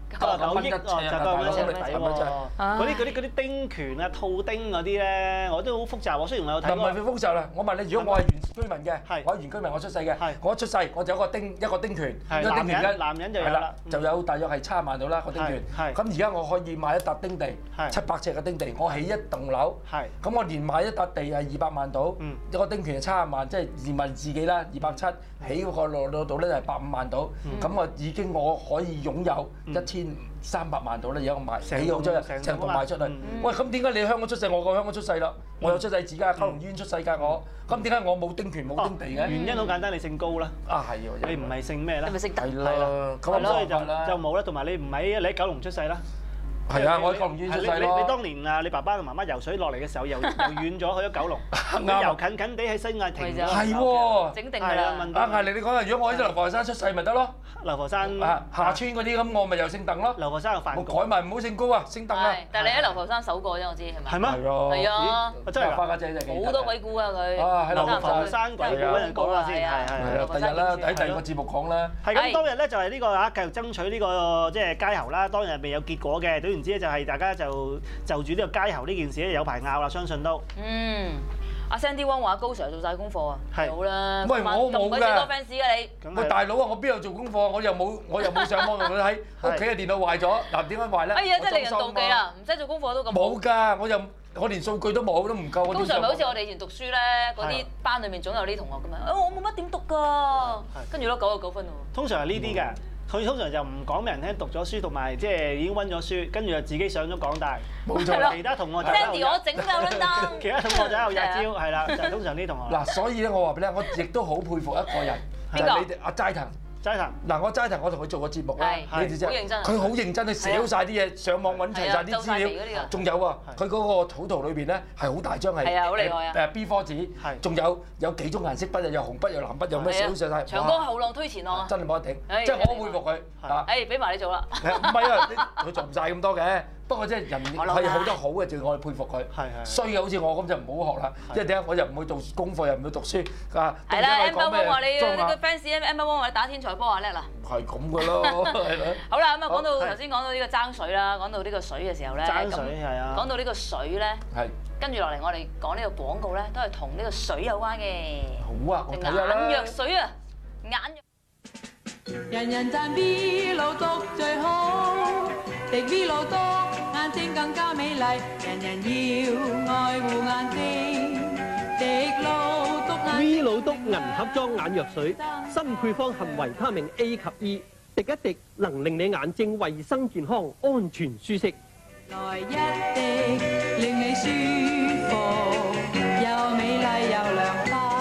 九啊九億啊，就夠咁樣抵喎。嗰啲嗰啲嗰啲丁權啊、套丁嗰啲咧，我都好複雜喎。雖然我有睇過。唔係複雜啦，我問你，如果我係原居民嘅，我係原居民，我出世嘅，我一出世我就有個丁一個丁權，一個丁權嘅男人就有啦， 就有大約係七十萬到啦個丁權。咁而家我可以買一笪丁地，七百尺嘅丁地，我起一棟樓。咁我連買一笪地係二百萬到，一個丁權係七十萬，即係自問自己啦，二百七起嗰個落度咧就係百五萬到。咁我已經我可以擁有一千三百萬到啦，而家我賣起好咗，成棟賣出去。喂，咁點解你香港出世，我個香港出世啦？我有出世紙㗎，九龍醫院出世㗎我。咁點解我冇丁權冇丁地嘅？ 原因好簡單，你姓高啦。 啊係喎， 你唔係姓咩啦？ 你咪姓鄧。 係啦， 咁所以就就冇啦。同埋你唔喺你喺九龍出世啦。 係啊，我喺九龍醫院出世咯。 你你當年啊，你爸爸同媽媽游水落嚟嘅時候，游游遠咗去咗九龍，游近近地喺西亞停咗。 係喎， 整定㗎啦。 啊係，你你講啊，如果我喺流浮山出世咪得咯？ 流浮山啊，下村嗰啲咁，我咪又姓鄧咯。 流浮山又犯改埋唔好姓高啊，姓鄧啊。 但係你喺流浮山守過啫，我知係咪？ 係咩？ 係啊， 真係花家姐真係好多鬼故啊佢。 啊，喺流浮山鬼故嗰陣講下先，係係。 第日啦，喺第二個節目講啦。 係咁，當日咧就係呢個啊，繼續爭取呢個即係街喉啦。當日未有結果嘅，總言之咧就係大家就就住呢個街喉呢件事咧有排拗啦，相信都。 嗯。阿 Sandy Wong 話高 Sir 做曬功課啊，好啦， 喂我冇㗎，咁鬼死多 fans 㗎你。 喂大佬啊，我邊有做功課？我又冇我又冇上網同佢睇，屋企嘅電腦壞咗，嗱點解壞咧？ 哎呀，真係令人妒忌啦！唔使做功課都咁。 冇㗎，我又我連數據都冇，都唔夠。 高 Sir 咪好似我哋以前讀書咧，嗰啲班裡面總有啲同學咁樣，我冇乜點讀㗎，跟住攞九個九分喎。 通常係呢啲嘅。佢通常就唔講俾人聽讀咗書，同埋即係已經温咗書，跟住就自己上咗港大。 冇錯， 其他同學就 Sandy 我整㗎撚燈。 其他同學就喺度日招，係啦，就係通常呢啲同學。 嗱，所以咧，我話俾你聽，我亦都好佩服一個人，就係你哋阿齋藤。齋藤嗱，我齋藤，我同佢做過節目啦，你知唔知？佢好認真，佢寫好曬啲嘢，上網揾齊曬啲資料。仲有啊，佢嗰個草圖裏邊咧係好大張係誒 B 四紙，仲有有幾種顏色筆，有紅筆，有藍筆，有咩寫好曬曬。 長江後浪推前浪啊！ 真係冇得頂，即係我好佩服佢啊！ 誒，俾埋你做啦。 唔係啊，佢做唔曬咁多嘅。不過即係人係好多好嘅，就我哋佩服佢。係係。衰嘅好似我咁就唔好學啦。即係點解我又唔會做功課，又唔會讀書啊？ 係啦，Amber Wong 話你你個 fans，Amber Wong 話你打天才波啊叻啦。 係咁嘅咯，係咯。 好啦，咁啊講到頭先講到呢個爭水啦，講到呢個水嘅時候咧， 爭水係啊。 講到呢個水咧， 係。跟住落嚟，我哋講呢個廣告咧，都係同呢個水有關嘅。 好啊，我睇下啦。 眼藥水啊，眼藥。 人人讚 V 老毒最好，滴 V 老毒眼睛更加美麗，人人要愛護眼睛。滴老毒眼 V 老毒銀盒裝眼藥水，新配方含維他命 A 及 E， 滴一滴能令你眼睛衛生健康、安全舒適。 來一滴令你舒服，又美麗又涼快。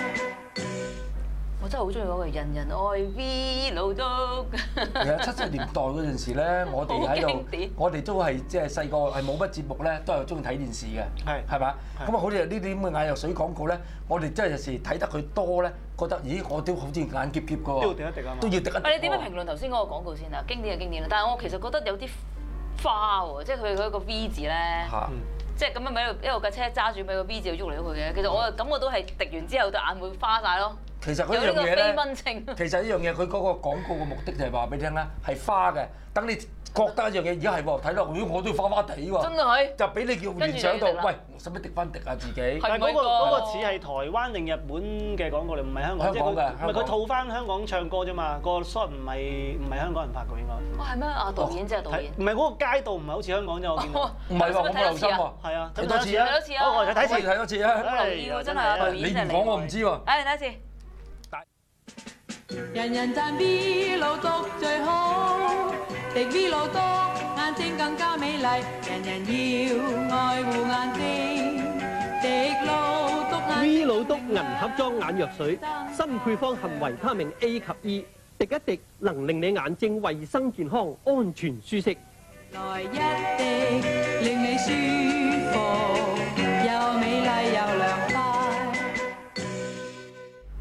我真係好中意嗰句人人愛 V 老毒。 其實七十年代嗰陣時咧，我哋喺度，我哋都係即係細個係冇乜節目咧，都係中意睇電視嘅，係係嘛？咁啊，好似呢啲咁嘅眼藥水廣告咧，我哋真係有時睇得佢多咧，覺得咦，我都好似眼澀澀嘅喎，都要滴一滴啊嘛，都要滴一滴。 喂，你點樣評論頭先嗰個廣告先啊？經典係經典啦，但係我其實覺得有啲花喎，即係佢佢個 V 字咧。即係咁樣喺度一路架車揸住，俾個 V 字喐嚟喐去嘅。其實我感覺都係滴完之後對眼會花晒咯。 其實嗰樣嘢咧，其實呢樣嘢佢嗰個廣告嘅目的就係話俾你聽咧，係花嘅。等你覺得一樣嘢，而家係喎，睇落，咦，我都要花花地喎。 真係。 就俾你叫聯想到，喂，使唔使滴翻滴啊自己？ 但係嗰個嗰個似係台灣定日本嘅廣告嚟，唔係香港。香港嘅。唔係佢套翻香港唱歌啫嘛，個 shot 唔係唔係香港人拍嘅應該。 哦，係咩？啊，導演即係導演。 唔係嗰個街道唔係好似香港啫，我見到。 唔係喎，我冇留心喎。 係啊， 睇多次啊！ 睇多次啊！ 好，我睇睇次， 睇多次啊！ 我留意喎，真係導演你唔講我唔知喎。 誒，睇一次。 人人讚 V 老毒最好，滴 V 老毒眼睛更加美麗，人人要愛護眼睛。滴老毒眼 V 老毒銀盒裝眼藥水，新配方含維他命 A 及 E， 滴一滴能令你眼睛衛生健康、安全舒適。 來一滴令你舒服，又美麗又涼快。 哇！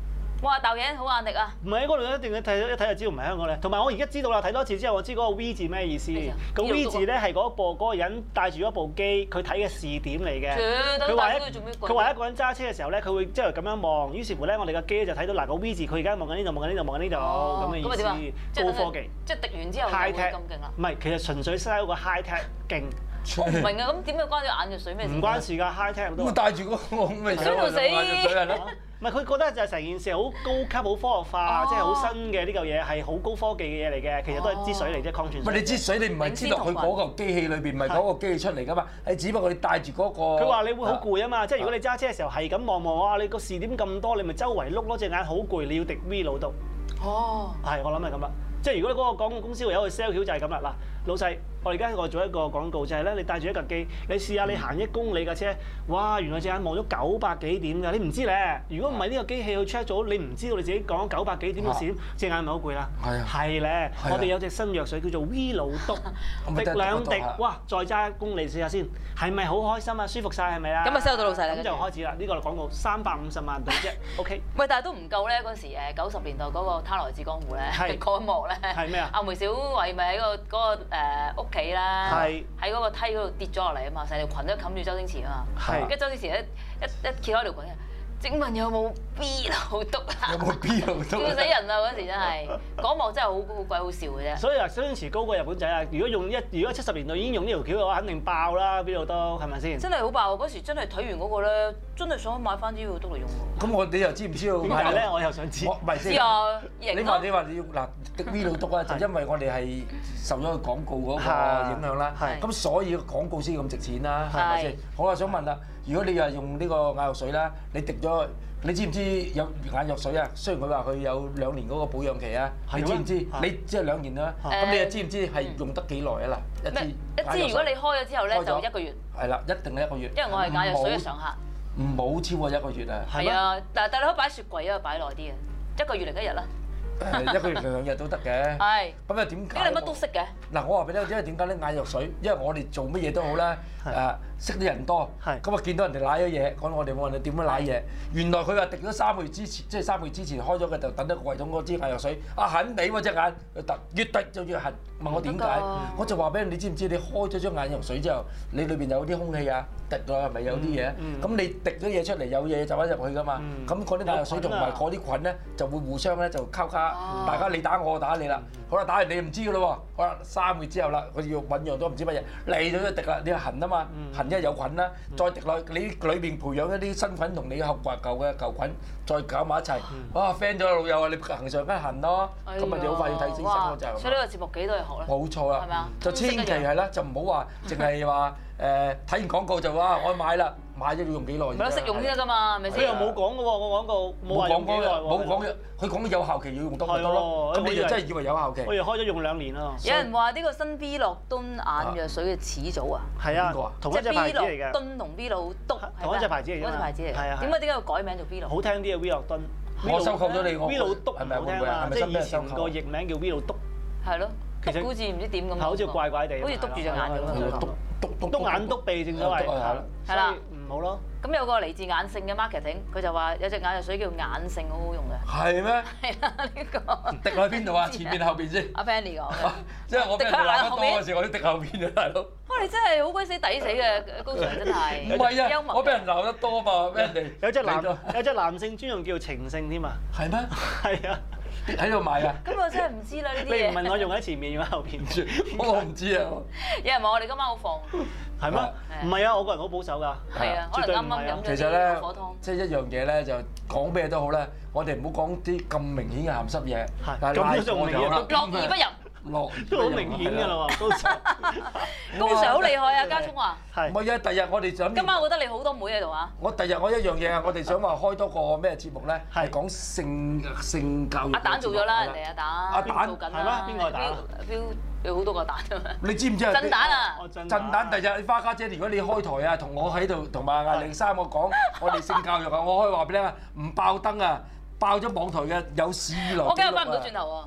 話豆影好眼力啊？ 唔係嗰度一定要睇一睇就知道唔係香港咧。同埋我而家知道啦，睇多次之後我知嗰個 V 字咩意思。個 V 字咧係嗰部嗰個人帶住嗰部機，佢睇嘅視點嚟嘅。佢話一佢話一個人揸車嘅時候咧，佢會即係咁樣望。於是乎咧，我哋個機就睇到嗱個 V 字，佢而家望緊呢度，望緊呢度，望緊呢度咁嘅意思。高科技。即係滴完之後 high tech 咁勁啦。唔係，其實純粹 sell 個 high tech 勁。我唔明啊，咁點解關咗眼藥水咩事？唔關事㗎 ，high tech 都。咁帶住嗰個咁嘅嘢， 衰到死。 唔係佢覺得就係成件事好高級、好科學化，即係好新嘅呢嚿嘢係好高科技嘅嘢嚟嘅，其實都係支水嚟啫，礦泉水。唔係你支水，你唔係支落去嗰個機器裏邊，唔係嗰個機器出嚟㗎嘛？係只不過你帶住嗰個。佢話你會好攰啊嘛，即係如果你揸車嘅時候係咁望望，哇！你個視點咁多，你咪周圍碌咯，隻眼好攰，你要滴 V 腦毒。哦。係，我諗係咁啦。即係如果嗰個廣告公司會有去 sell 橋就係咁啦。嗱，老細，我而家我做一個廣告就係咧，你帶住一架機，你試下你行一公里架車，哇！原來隻眼望咗九百幾點㗎，你唔知咧。如果唔係呢個機器去 check 咗，你唔知道你自己講九百幾點嘅閃，隻眼咪好攰啦。係啊。係咧，我哋有隻新藥水叫做 V 腦督，滴兩滴，哇！再揸一公里試下先，係咪好開心啊？舒服晒係咪啊？ 咁啊 sell 到老細啦。 咁就開始啦，呢個廣告三百五十萬度啫 ，OK。 喂，但係都唔夠咧，嗰時誒九十年代嗰個《他來自江湖》咧嘅嗰一幕咧。係咩啊？阿梅小惠咪喺個嗰個誒屋企啦，喺嗰個梯嗰度跌咗落嚟啊嘛，成條裙都冚住周星馳啊嘛，跟住周星馳一一一揭開條裙嘅，請問有冇 B 腦督啊？有冇 B 腦督？笑死人啦！嗰時真係嗰幕真係好好鬼好笑嘅啫。所以啊，周星馳高過日本仔啊！如果用一如果七十年代已經用呢條橋嘅話，肯定爆啦 B 腦督，係咪先？真係好爆！嗰時真係睇完嗰個咧，真係想買翻啲 B 腦督嚟用喎。咁我你又知唔知道？點解咧？我又想知。唔係先。知啊，你話你話你要嗱滴 V 腦督啊，就因為我哋係受咗個廣告嗰個影響啦。咁所以個廣告先咁值錢啦，係咪先？好啦，想問啦，如果你又係用呢個眼藥水啦，你滴咗。你知唔知有眼藥水啊？雖然佢話佢有兩年嗰個保養期啊，你知唔知？你即係兩年啦，咁你又知唔知係用得幾耐啊？嗱，一支一支如果你開咗之後咧，就一個月。係啦，一定係一個月。因為我係眼藥水嘅常客。唔好超過一個月啊！係啊，但但你可以擺雪櫃，因為擺耐啲嘅，一個月零一日啦。誒，一個月兩日都得嘅。係。咁啊點解？因為你乜都識嘅。嗱，我話俾你聽，因為點解咧？眼藥水，因為我哋做乜嘢都好啦，誒。識啲人多，咁啊見到人哋攋咗嘢，講我哋冇人哋點樣攋嘢。原來佢話滴咗三個月之前，即係三個月之前開咗嘅，就等咗個櫃桶嗰支眼藥水，啊痕你喎隻眼，突越滴就越痕。問我點解？我就話俾你，你知唔知你開咗張眼藥水之後，你裏邊有啲空氣啊，滴落係咪有啲嘢？咁你滴咗嘢出嚟，有嘢走翻入去㗎嘛？咁嗰啲眼藥水同埋嗰啲菌咧，就會互相咧就交叉，大家你打我，我打你啦。好啦，打完你唔知㗎咯喎，好啦，三個月之後啦，佢要醖釀咗唔知乜嘢嚟咗就滴啦，你痕啊嘛，痕因為有菌啦，再滴落你裏邊培養一啲新菌同你後掛舊嘅舊菌，再搞埋一齊，哇 friend 咗老友啊，你行上梗係痕咯，咁咪你好快要睇醫生咯就。所以呢個節目幾多嘢學咧？冇錯啦，係咪啊？就千祈係啦，就唔好話淨係話誒睇完廣告就話我買啦。買咗要用幾耐？唔係咯，識用先得㗎嘛，係咪先？佢又冇講嘅喎，個廣告冇話用幾耐喎。冇講嘅，佢講有效期要用多幾多咯。咁你就真係以為有效期？我又開咗用兩年啦。有人話呢個新 V 樂敦眼藥水嘅始祖啊，係啊，同一隻牌子嚟嘅。敦同 V 樂督同一隻牌子嚟嘅。同一隻牌子嚟。係啊。點解點解要改名做 V 樂？好聽啲嘅 V 樂敦。我收購咗你我。V 樂督係咪好聽啊？即係以前個譯名叫 V 樂督。係咯。其實好似唔知點咁。好似怪怪地。好似篤住隻眼咁樣。篤篤篤眼篤鼻正所謂。係啦。好咯，咁有個嚟自眼性嘅 marketing，佢就話有隻眼藥水叫眼性，好好用嘅。係咩？係啦，呢個滴落去邊度啊？前面後邊先。阿 Fanny 講嘅。即係我俾人鬧得多嘅時候，我都滴後邊啊，大佬。哇！你真係好鬼死抵死嘅高 Sir 真係。唔係啊，我俾人鬧得多嘛，俾人哋。有隻男有隻男性專用叫情性添啊。係咩？係啊。喺度賣啊！咁我真係唔知啦呢啲嘢。你唔問我用喺前面，用喺後邊住，我唔知啊。有人話我哋今晚好放。係咩？唔係啊，我個人好保守㗎。係啊，可能啱啱飲咗啲火湯。即係一樣嘢咧，就講咩都好咧，我哋唔好講啲咁明顯嘅鹹濕嘢。係。咁都仲明顯，樂而不淫。樂都好明顯㗎啦喎，高 Sir。高 Sir 好厲害啊，家聰話。係。唔係啊，第日我哋想。今晚我覺得你好多妹喺度啊。我第日我一樣嘢啊，我哋想話開多個咩節目咧？係講性性教育。阿蛋做咗啦，人哋阿蛋。阿蛋做緊啦。邊個阿蛋啊？有好多個蛋啊嘛！你知唔知啊？震蛋啊！震蛋第日花家姐，如果你開台啊，同我喺度同埋阿李生我講，我哋性教育啊，我可以話俾你聽啊，唔爆燈啊，爆咗網台嘅有史以來。我驚我翻唔到轉頭喎。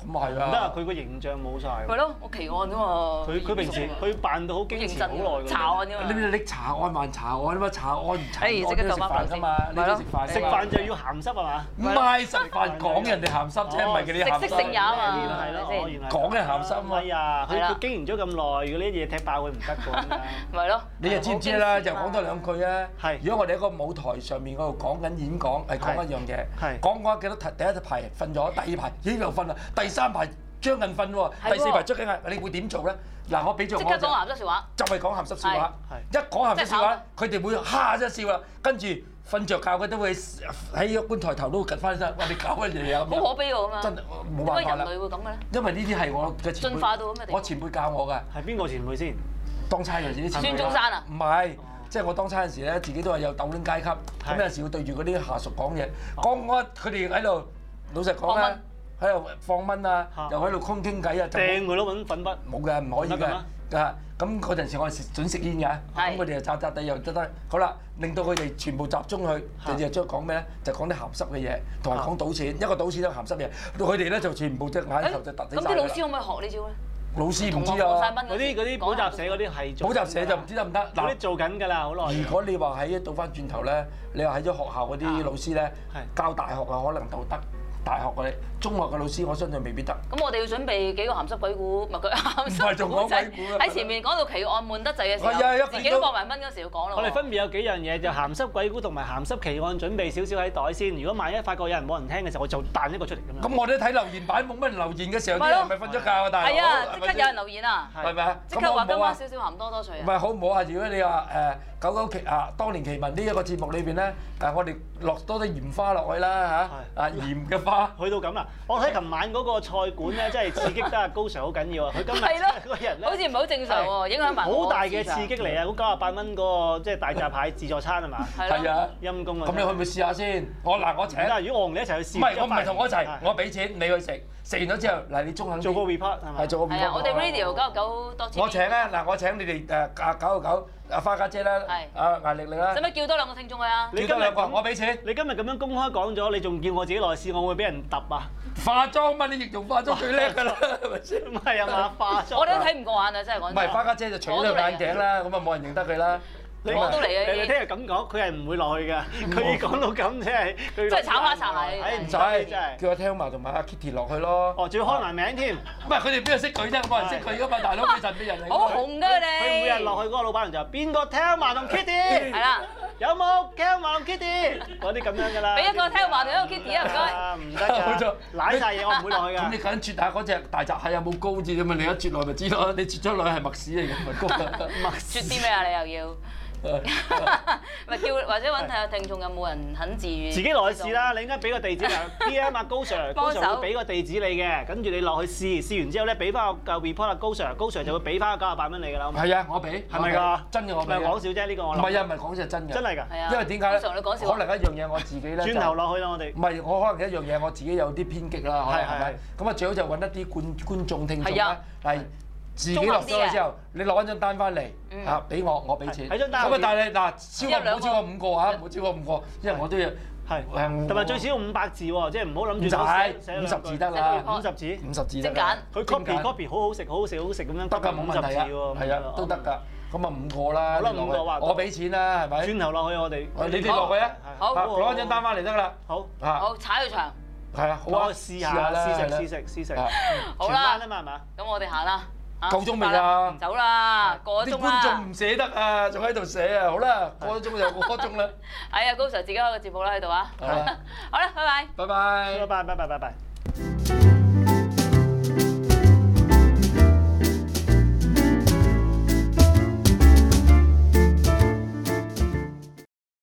咁啊係啊。 唔得啊！佢個形象冇晒。 係咯，我奇案啫嘛。 佢佢平時佢扮到好矜持好耐㗎。 查案㗎嘛。 你你查案還查案啊嘛，查案唔查案誒， 都食飯㗎嘛，你都食飯。 食飯就要鹹濕係嘛？ 唔係食飯講人哋鹹濕啫，唔係叫你鹹濕。 食色性也啊嘛， 係咯，原來講人鹹濕啊嘛。 係啊，佢佢經營咗咁耐，如果呢啲嘢踢爆佢唔得㗎。 咪咯。 你又知唔知啦？就講多兩句啊。 係。 如果我哋喺個舞台上面嗰度講緊演講，係講一樣嘢，講講幾多題，第一排瞓咗，第二排已經又瞓啦，第三排將近瞓喎，第四排捉緊眼，你會點做咧？嗱，我俾咗我即刻講鹹濕笑話， 就係講鹹濕笑話。一講鹹濕笑話，佢哋會哈一笑啦，跟住瞓着覺佢都會喺棺材頭都會趌翻身，話你搞乜嘢啊？ 好可悲喎咁樣。 真冇辦法啦。 點解人類會咁嘅咧？ 因為呢啲係我嘅前輩， 進化到咁嘅地步。 我前輩教我㗎。 係邊個前輩先？ 當差嗰陣時啲前輩。 孫中山啊？ 唔係。即係我當差嗰陣時咧，自己都係有鬥爭階級，咁有時會對住嗰啲下屬講嘢，講我佢哋喺度老實講咧，喺度放蚊啊，又喺度空傾偈啊， 掟佢咯揾粉筆， 冇嘅，唔可以嘅，啊咁嗰陣時我係準食煙㗎，咁佢哋就扎扎地又得得，好啦，令到佢哋全部集中去，就就將講咩咧？就講啲鹹濕嘅嘢，同埋講賭錢，一個賭錢一個鹹濕嘢，到佢哋咧就全部隻眼頭就突起晒。 咁啲老師可唔可以學呢招咧？ 老師唔知啊， 嗰啲嗰啲補習社嗰啲係補習社就唔知得唔得？ 嗰啲做緊㗎啦，好耐。 如果你話喺倒翻轉頭咧，你話喺咗學校嗰啲老師咧，教大學啊，可能就得。大學嘅中學嘅老師，我相信未必得。 咁我哋要準備幾個鹹濕鬼故，唔係佢鹹濕故仔。喺前面講到奇案悶得滯嘅時候，自己都搏埋蚊嗰時要講咯。 我哋分別有幾樣嘢，就鹹濕鬼故同埋鹹濕奇案，準備少少喺袋先。如果萬一發覺有人冇人聽嘅時候，我就彈一個出嚟咁樣。 咁我哋睇留言板冇乜人留言嘅時候，啲人咪瞓咗覺啊！大佬係啊，即刻有人留言啊！ 係咪啊？ 即刻話今晚少少鹹多多趣啊！ 唔係好唔好啊？如果你話誒九九奇啊，當年奇聞呢一個節目裏邊咧，誒我哋落多啲鹽花落去啦嚇，啊鹽嘅花去到咁啦。我睇琴晚嗰個菜館咧，真係刺激得阿高 Sir 好緊要啊！佢今日嗰個人咧， 好似唔係好正常喎，影響埋好大嘅刺激嚟啊！嗰九十八蚊嗰個即係大閘蟹自助餐係嘛？ 係啊， 陰公啊！ 咁你去唔去試下先？我嗱我請。 如果我同你一齊去試， 唔係我唔係同我一齊，我俾錢你去食，食完咗之後嗱你中肯做個 report 係咪？ 係做個 report。 係啊，我哋 radio 九十九多次。 我請啊！嗱我請你哋誒啊九十九。阿花家姐啦，阿艾力力啦， 使唔使叫多兩個聽眾去啊？ 叫多兩個，我俾錢。 你今日咁樣公開講咗，你仲叫我自己落去試，我會俾人揼啊！ 化妝嘛，你形容化妝最叻㗎啦，係咪先？ 唔係啊嘛，化妝。 我哋都睇唔過眼啊，真係講。 唔係花家姐就除咗對眼鏡啦，咁啊冇人認得佢啦。 你講到嚟啊！ 你聽日咁講，佢係唔會落去㗎。佢已講到咁，即係佢。 即係炒花茶係。 唉，唔使真係。 叫阿 Telma 同埋阿 Kitty 落去咯。 哦，仲要開埋名添。 唔係佢哋邊個識佢啫？冇人識佢㗎嘛，大佬幾神秘人嚟。 好紅㗎佢哋。 佢每日落去嗰個老闆娘就邊個 Telma 同 Kitty？ 係啦。 有冇 Telma 同 Kitty？嗰啲咁樣㗎啦。 俾一個 Telma 同一個 Kitty 啊，唔該。 唔得㗎。冇錯。攋曬嘢，我唔會落去㗎。 咁你緊啜下嗰隻大閘蟹有冇膏字啫嘛？你一啜落咪知咯。你啜咗落去係麥屎嚟嘅，唔係膏啊。 麥啜啲咩啊？你又要？咪叫或者揾睇下聽眾有冇人肯自願。 自己落去試啦，你應該俾個地址啊 ，D M 啊高 Sir， 高 Sir 會俾個地址你嘅，跟住你落去試，試完之後咧俾翻個 report 啊高 Sir， 高 Sir 就會俾翻九十八蚊你㗎啦。 係啊，我俾。 係咪㗎？ 真嘅我俾。 唔係講笑啫，呢個我諗。 唔係啊，唔係講笑，真嘅。 真係㗎。 係啊。 因為點解咧？ 通常你講笑。 可能一樣嘢我自己咧。 轉頭落去啦，我哋。 唔係，我可能一樣嘢我自己有啲偏激啦，係係咪？咁啊，最好就揾一啲觀觀眾聽眾啦，係。自己落咗去之後，你攞一張單翻嚟嚇，俾我，我俾錢。 喺張單。 咁啊，但係嗱，超過唔好超過五個嚇，唔好超過五個，因為我都要係。同埋最少五百字喎，即係唔好諗住寫五十字得啦， 五十字。 五十字。 精簡。 佢 copy copy 好好食，好好食，好食咁樣。 得㗎，冇問題啊。係啊，都得㗎。咁啊，五個啦。 好啦，五個話。 我俾錢啦，係咪？ 轉頭落去我哋。 你哋落去啊！ 好。 攞張單翻嚟得㗎啦。 好。 好，踩去場。 係啊，好啊， 試下啦，試食試食試食。 好啦。 全班啊嘛係嘛？ 咁我哋行啦。 夠鐘未啊？ 走啦，過咗鐘啦。 啲觀眾唔捨得啊，仲喺度寫啊，好啦，過咗鐘就過咗鐘啦。 係啊，高 Sir 自己開個節目啦喺度啊。好啦，拜拜。 拜拜。 拜拜拜拜拜拜。